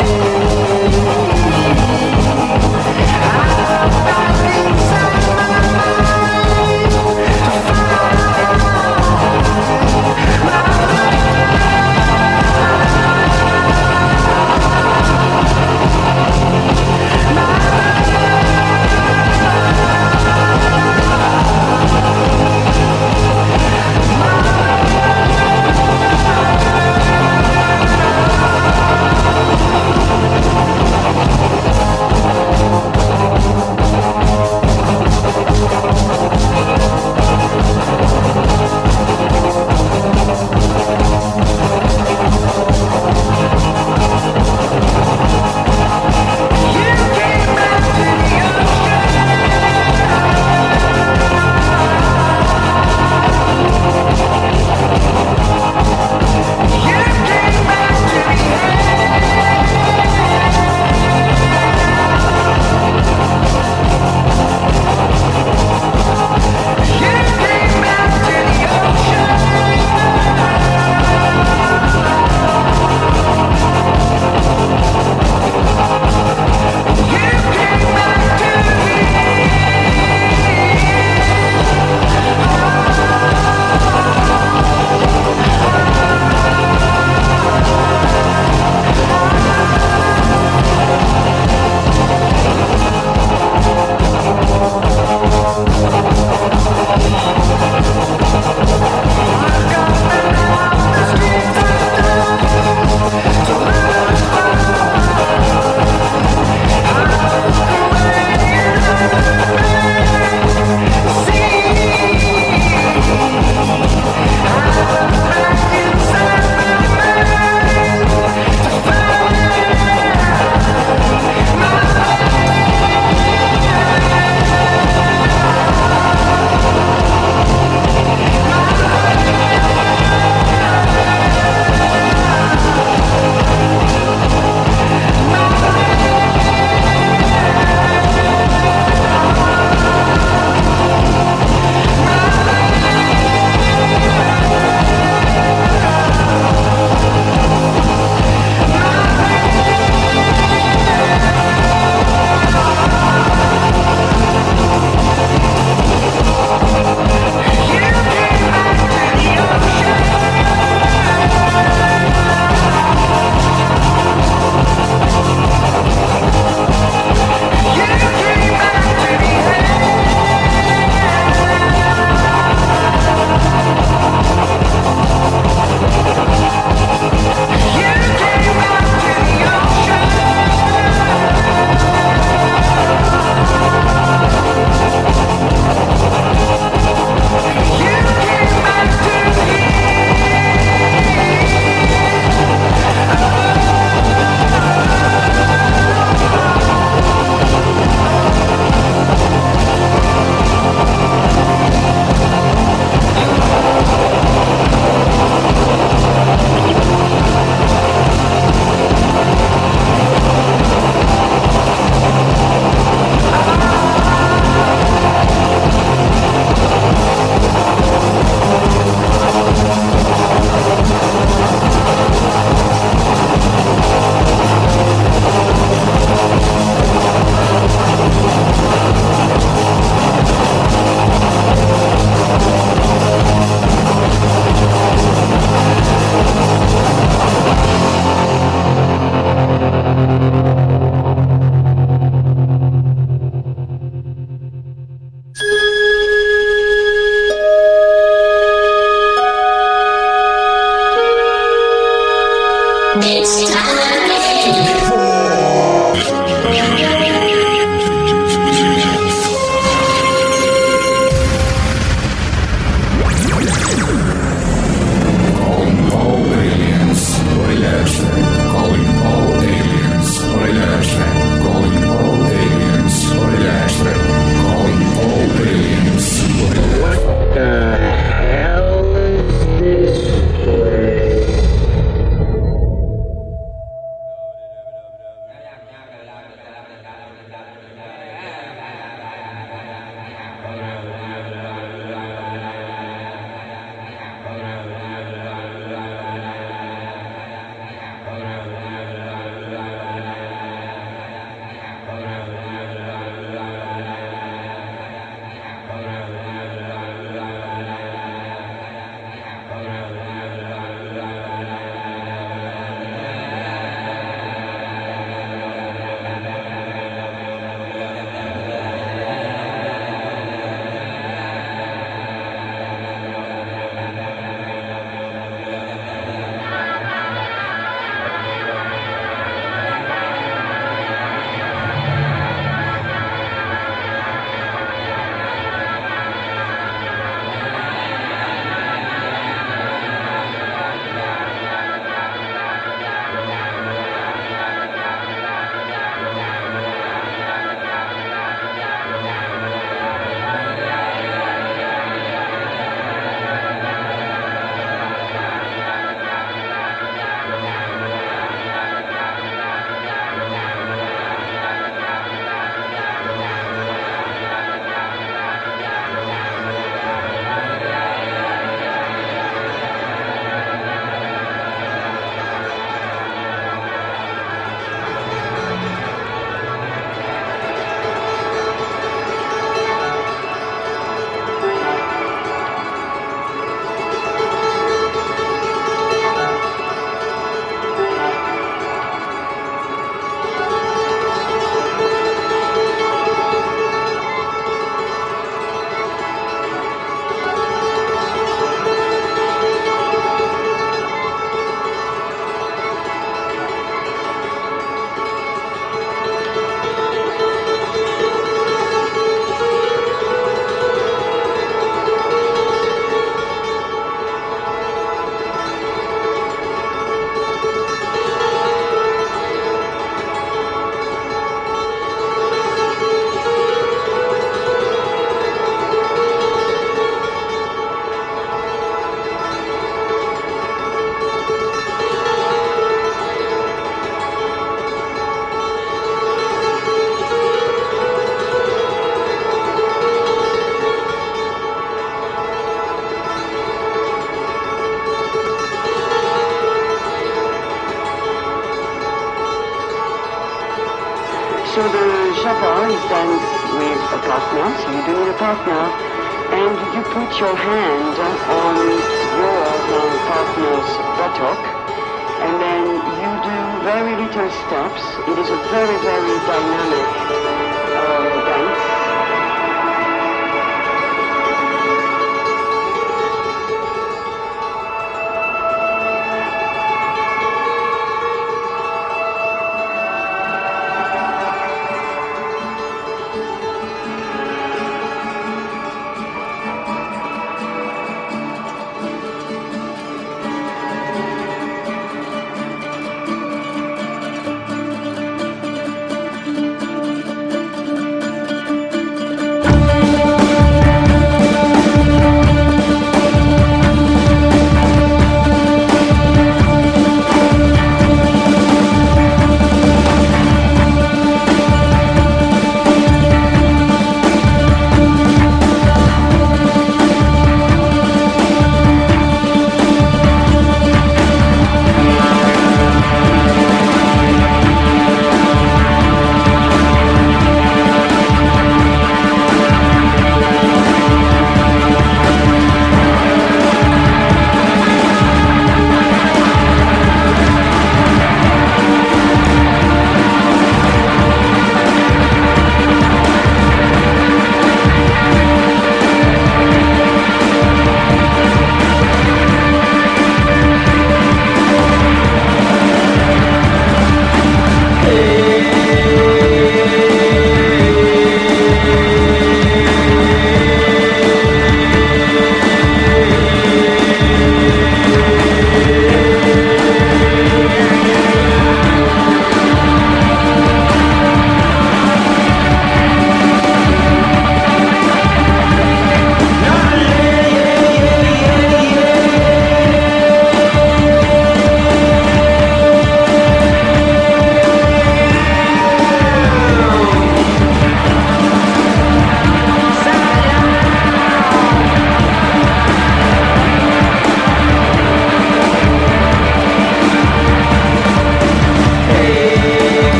Inside So the java is danced with a partner, so you do need a partner, and you put your hand on your uh, partner's buttock, and then you do very little steps. It is a very, very dynamic uh, dance.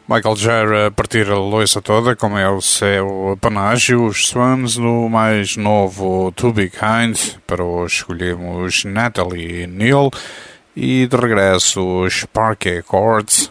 Michael Jarre a partir a louça toda, como é o seu panágio, os Swans no mais novo To Be Kind, para hoje escolhemos Natalie Neal e de regresso os Sparky Chords.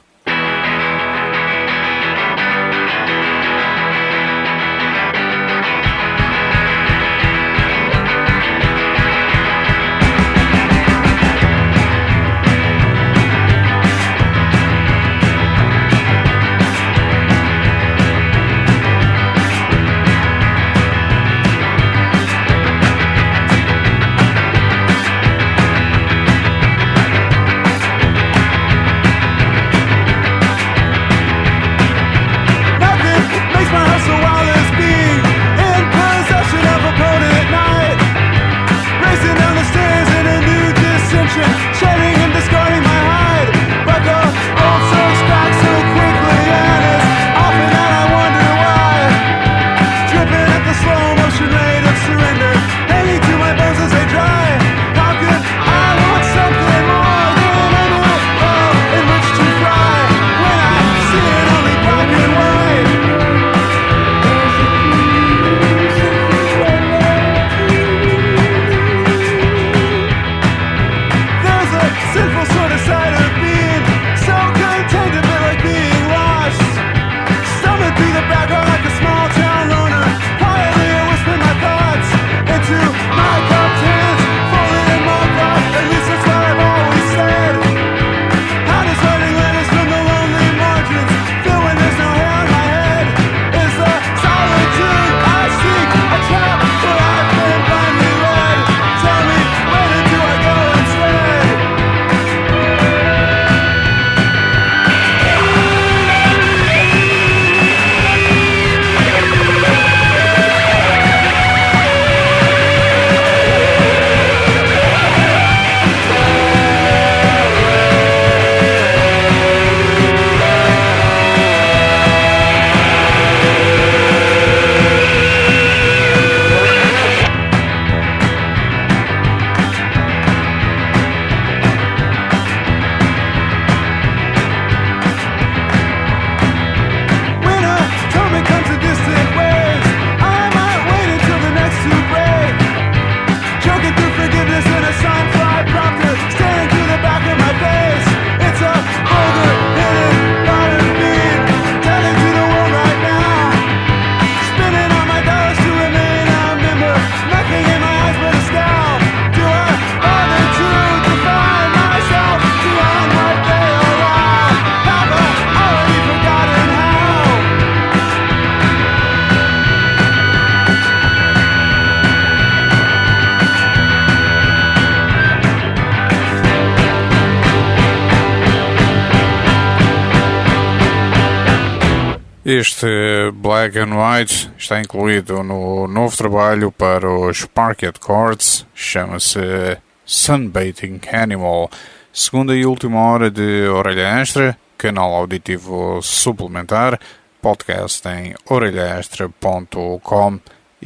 Este Black and White está incluído no novo trabalho para os Sparky Chords, chama-se Sunbathing Animal, segunda e última hora de Orelha Extra, canal auditivo suplementar, podcast em orelha extra ponto com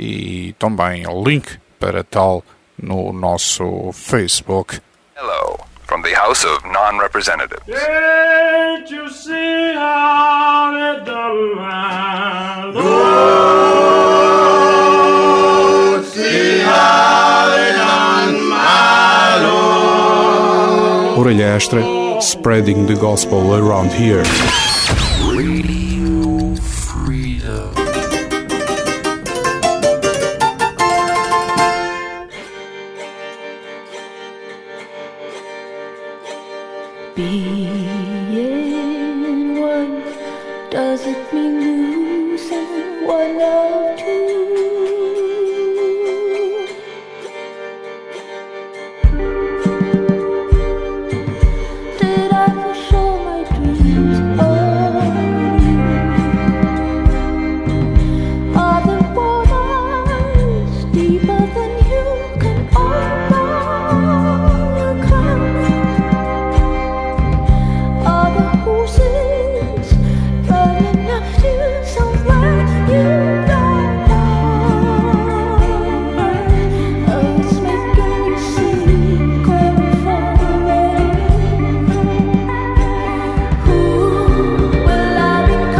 e também link para tal no nosso Facebook. Hello, from the House of Non-Representatives. Can't you see how they done my Lord? See how they done my Lord. Orelha Extra, spreading the gospel around here. Radio Freedom. Being one, does it mean losing one of two? Did I fulfill my dreams of you? Are the waters deeper than you can overcome? Are the horses running after somewhere you don't know? It's making you secret for me. Who will I become?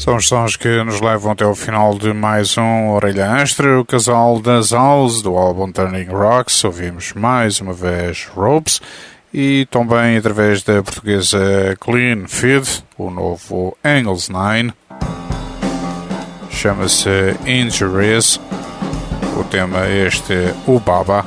São os sons que nos levam até o final de mais um Orelha Extra. O casal das Owls, do álbum Turning Rocks, ouvimos mais uma vez Ropes, e também através da portuguesa Clean Feed, o novo Angles nine, chama-se Injuries, o tema este O Baba.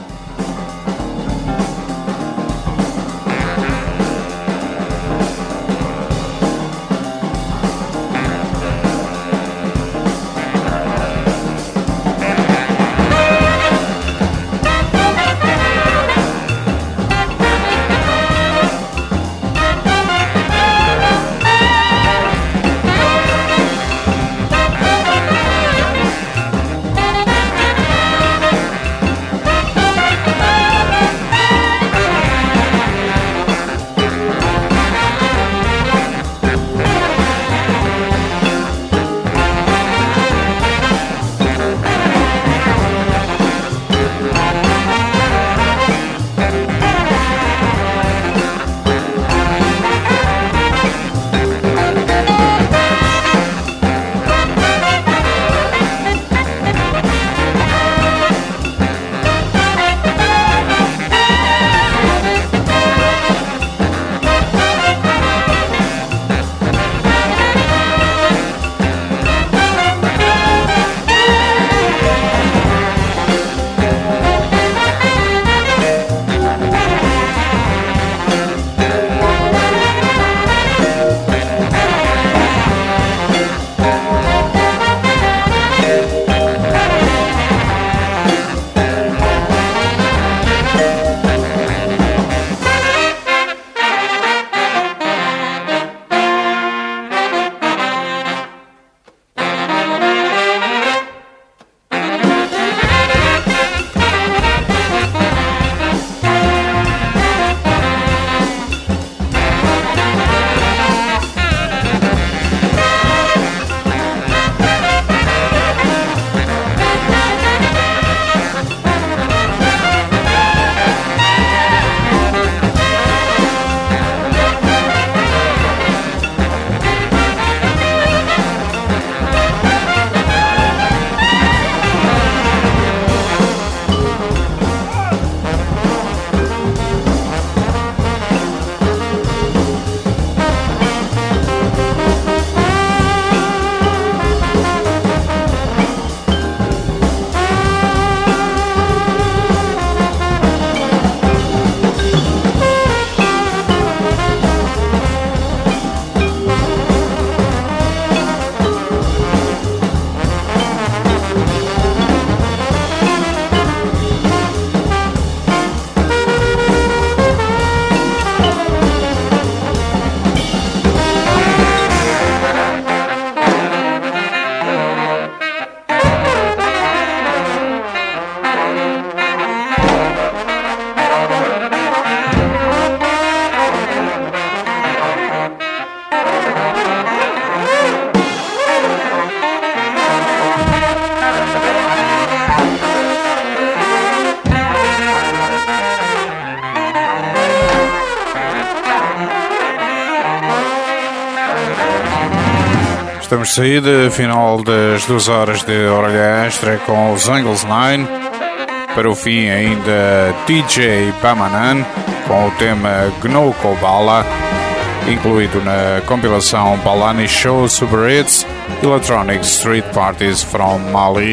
Estamos de saída, final das duas horas de Orelha Extra com os Angles nine. Para o fim ainda D J Bamanan com o tema Gnoko Bala, incluído na compilação Balani Show Super Hits Electronic Street Parties from Mali.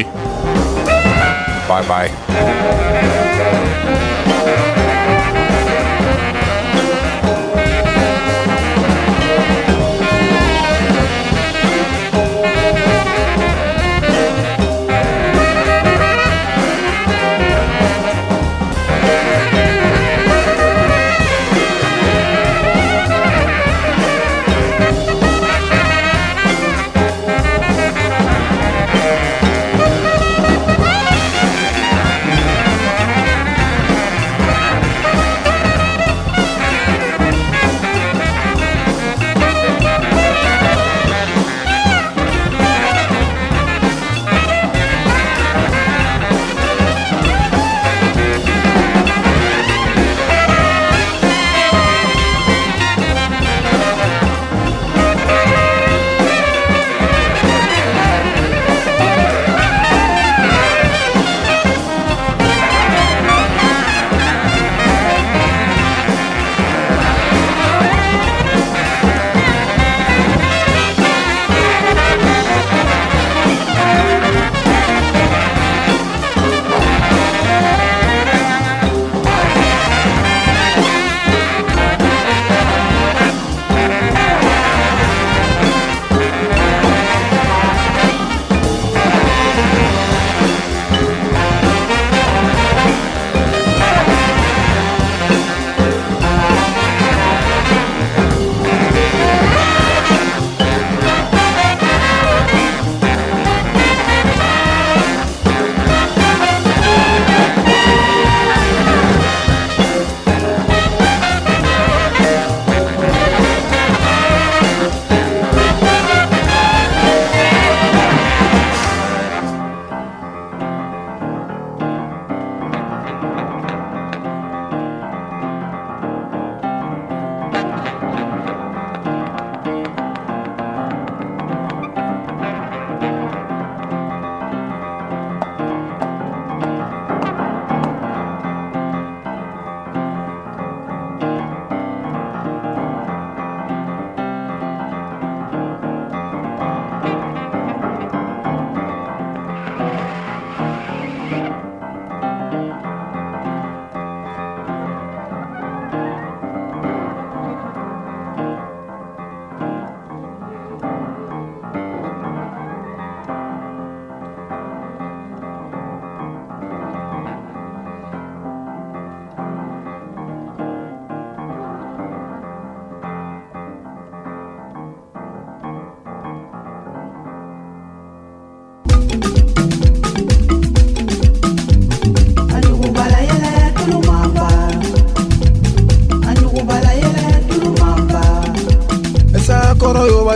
Bye bye.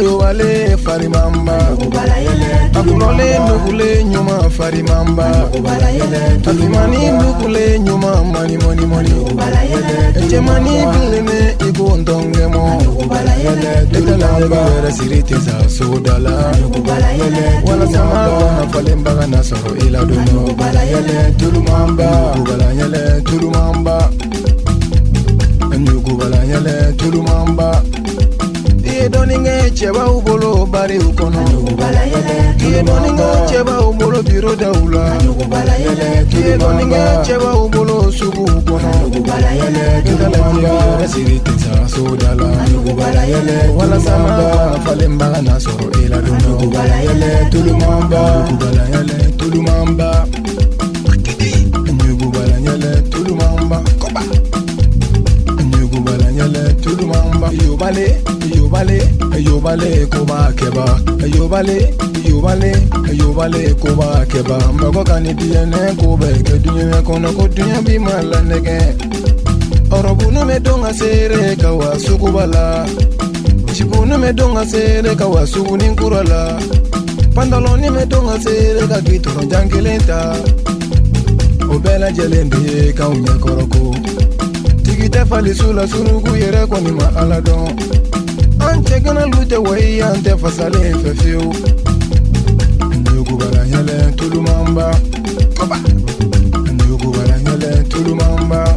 yobale farimamba akulole nukule nyuma farimamba afimani nukule nyuma mani mani mani echemani bilene igo ndongemo tekalanga vera sirite za sodala wala sama kona falembaga nasoro ila dono tulumamba kubalanyele tulumamba nyukubalanyele tulumamba iye doninge cheba ubolo bari ukono iye doninge cheba ubolo biro daula iye doninge cheba ubolo sugu ukono tekalanga sirite za sodala wala sama kona falembaga nasoro ila dono tulumamba kubalanyele tulumamba nyukubalanyele tulumamba koba nyukubalanyele tulumamba yobale yobale yobale koba keba yobale yobale yobale koba keba mbago kanidiyene kobe kedunya kono ko dunya bi malanege orobuno medonga sere kawa sukubala chibunu medonga sere kawa suguni nkurala pantaloni medonga sere ka gitoro jangelenta obela jelende ka unya koroko tigite fali sula sunugu yere koni ma aladon ante gana lute wai ante fasale fefeu nyugu balanyele tulumamba koba nyugu balanyele tulumamba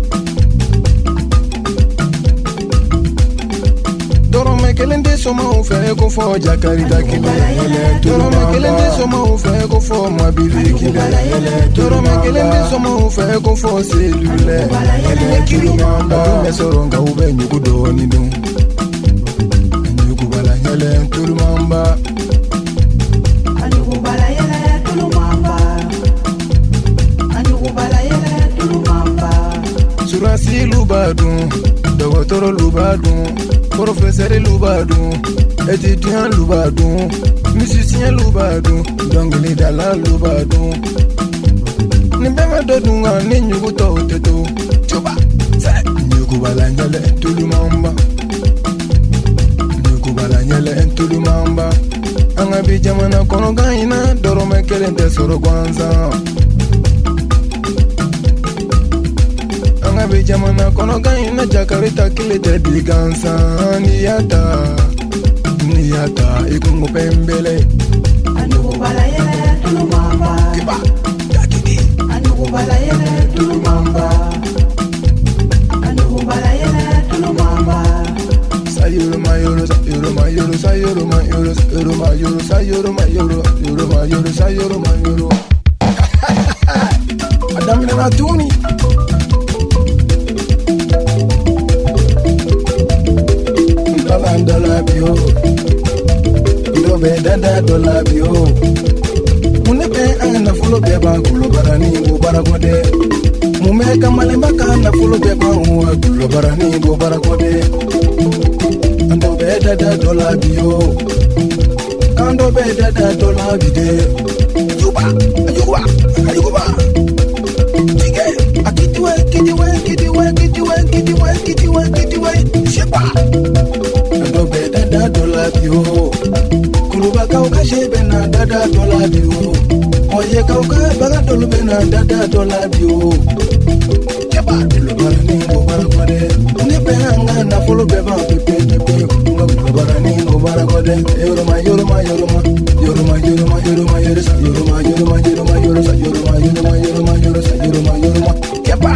dorome kelende soma ufe ko fo jakari takile dorome kelende soma ufe ko fo mabili kile dorome kelende soma ufe ko fo selule tulumamba mesoronga ube nyugu doni dum nyugu balanyele tulumamba anyugu balanyele tulumamba anyugu balanyele tulumamba surasi lubadun dogotoro lubadun professeur lubadun étudiant lubadun musicien lubadun dongli dala lubadun nimbema dodunga ni nyugu to teto chuba se nyugu balanyele tulumamba nyugu balanyele tulumamba anga bi jamana kono gaina dorome kelente soro kwanza anga bi jamana kono gaina jakarita kile dedi gansa niyata niyata ikungu pembele anyugu balayele tulumamba kiba dakidi anyugu balayele tulumamba anyugu balayele tulumamba sayuru mayuru sayuru mayuru sayuru mayuru sayuru mayuru sayuru mayuru sayuru mayuru sayuru mayuru adamina natuni dollar bio do be dada dollar bio mune be ana fulo be ba kulo barani bo barakode mume kamale maka na fulo be ba wa kulo barani bo barakode ando be dada dollar bio ando be dada dollar bide yuba yuba yuba tige akitiwe kitiwe kitiwe kitiwe kitiwe kitiwe kitiwe shepa ando be dada dollar bio kuluba kauka shebe na dada dollar bio oye kauka baga dolu be na dada dollar bio keba dolu barani bo barakode ne be anga na folo be ba pepe pepe ngo barani bo barakode euro ma euro ma euro ma euro ma euro ma euro ma euro sa euro ma euro ma euro ma euro sa euro ma euro ma euro ma euro sa euro ma euro ma keba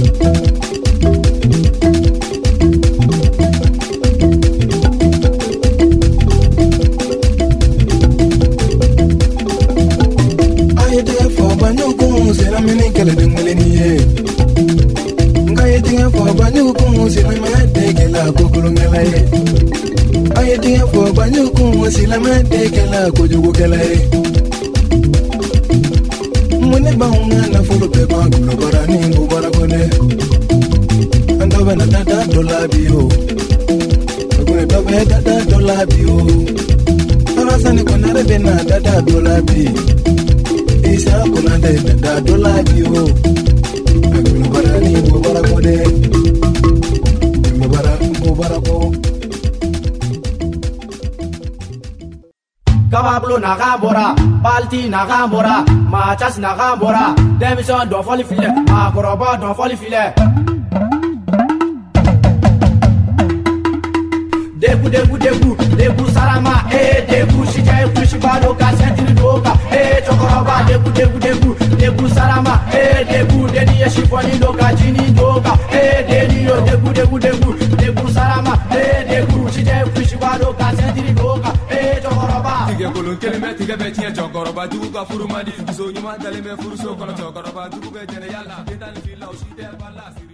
sera mini kele de muleniye ngaye tinga fo banyu ku sera ma de kala ko kulungela ye aye tinga fo banyu ku sera ma de kala ko jugo kala ye mune baunga na folo pe ba kulo barani bo barakone ando bana dada dola bio ko ne dobe dada dola bio arasani ko na rebe na dada dola bio isa kuna de dada dola bio kulo barani bo barakone kulo bara bo barako nagambora, balti nagambora, machas nagambora, demison don't fall file, makoroba don't fall file. Debu debu debu debu sarama eh debu shija kushi bado ka sentiri doka eh chokoroba debu debu debu debu sarama eh debu dedi yashifoni doka jini doka eh dedi yo debu debu debu debu sarama eh debu shija kushi bado ka sentiri doka eh chokoroba tige kolon kelme tige betia chokoroba duga furumadi so nyuma dale me furuso kono chokoroba duga jene yalla dedal fila usite bala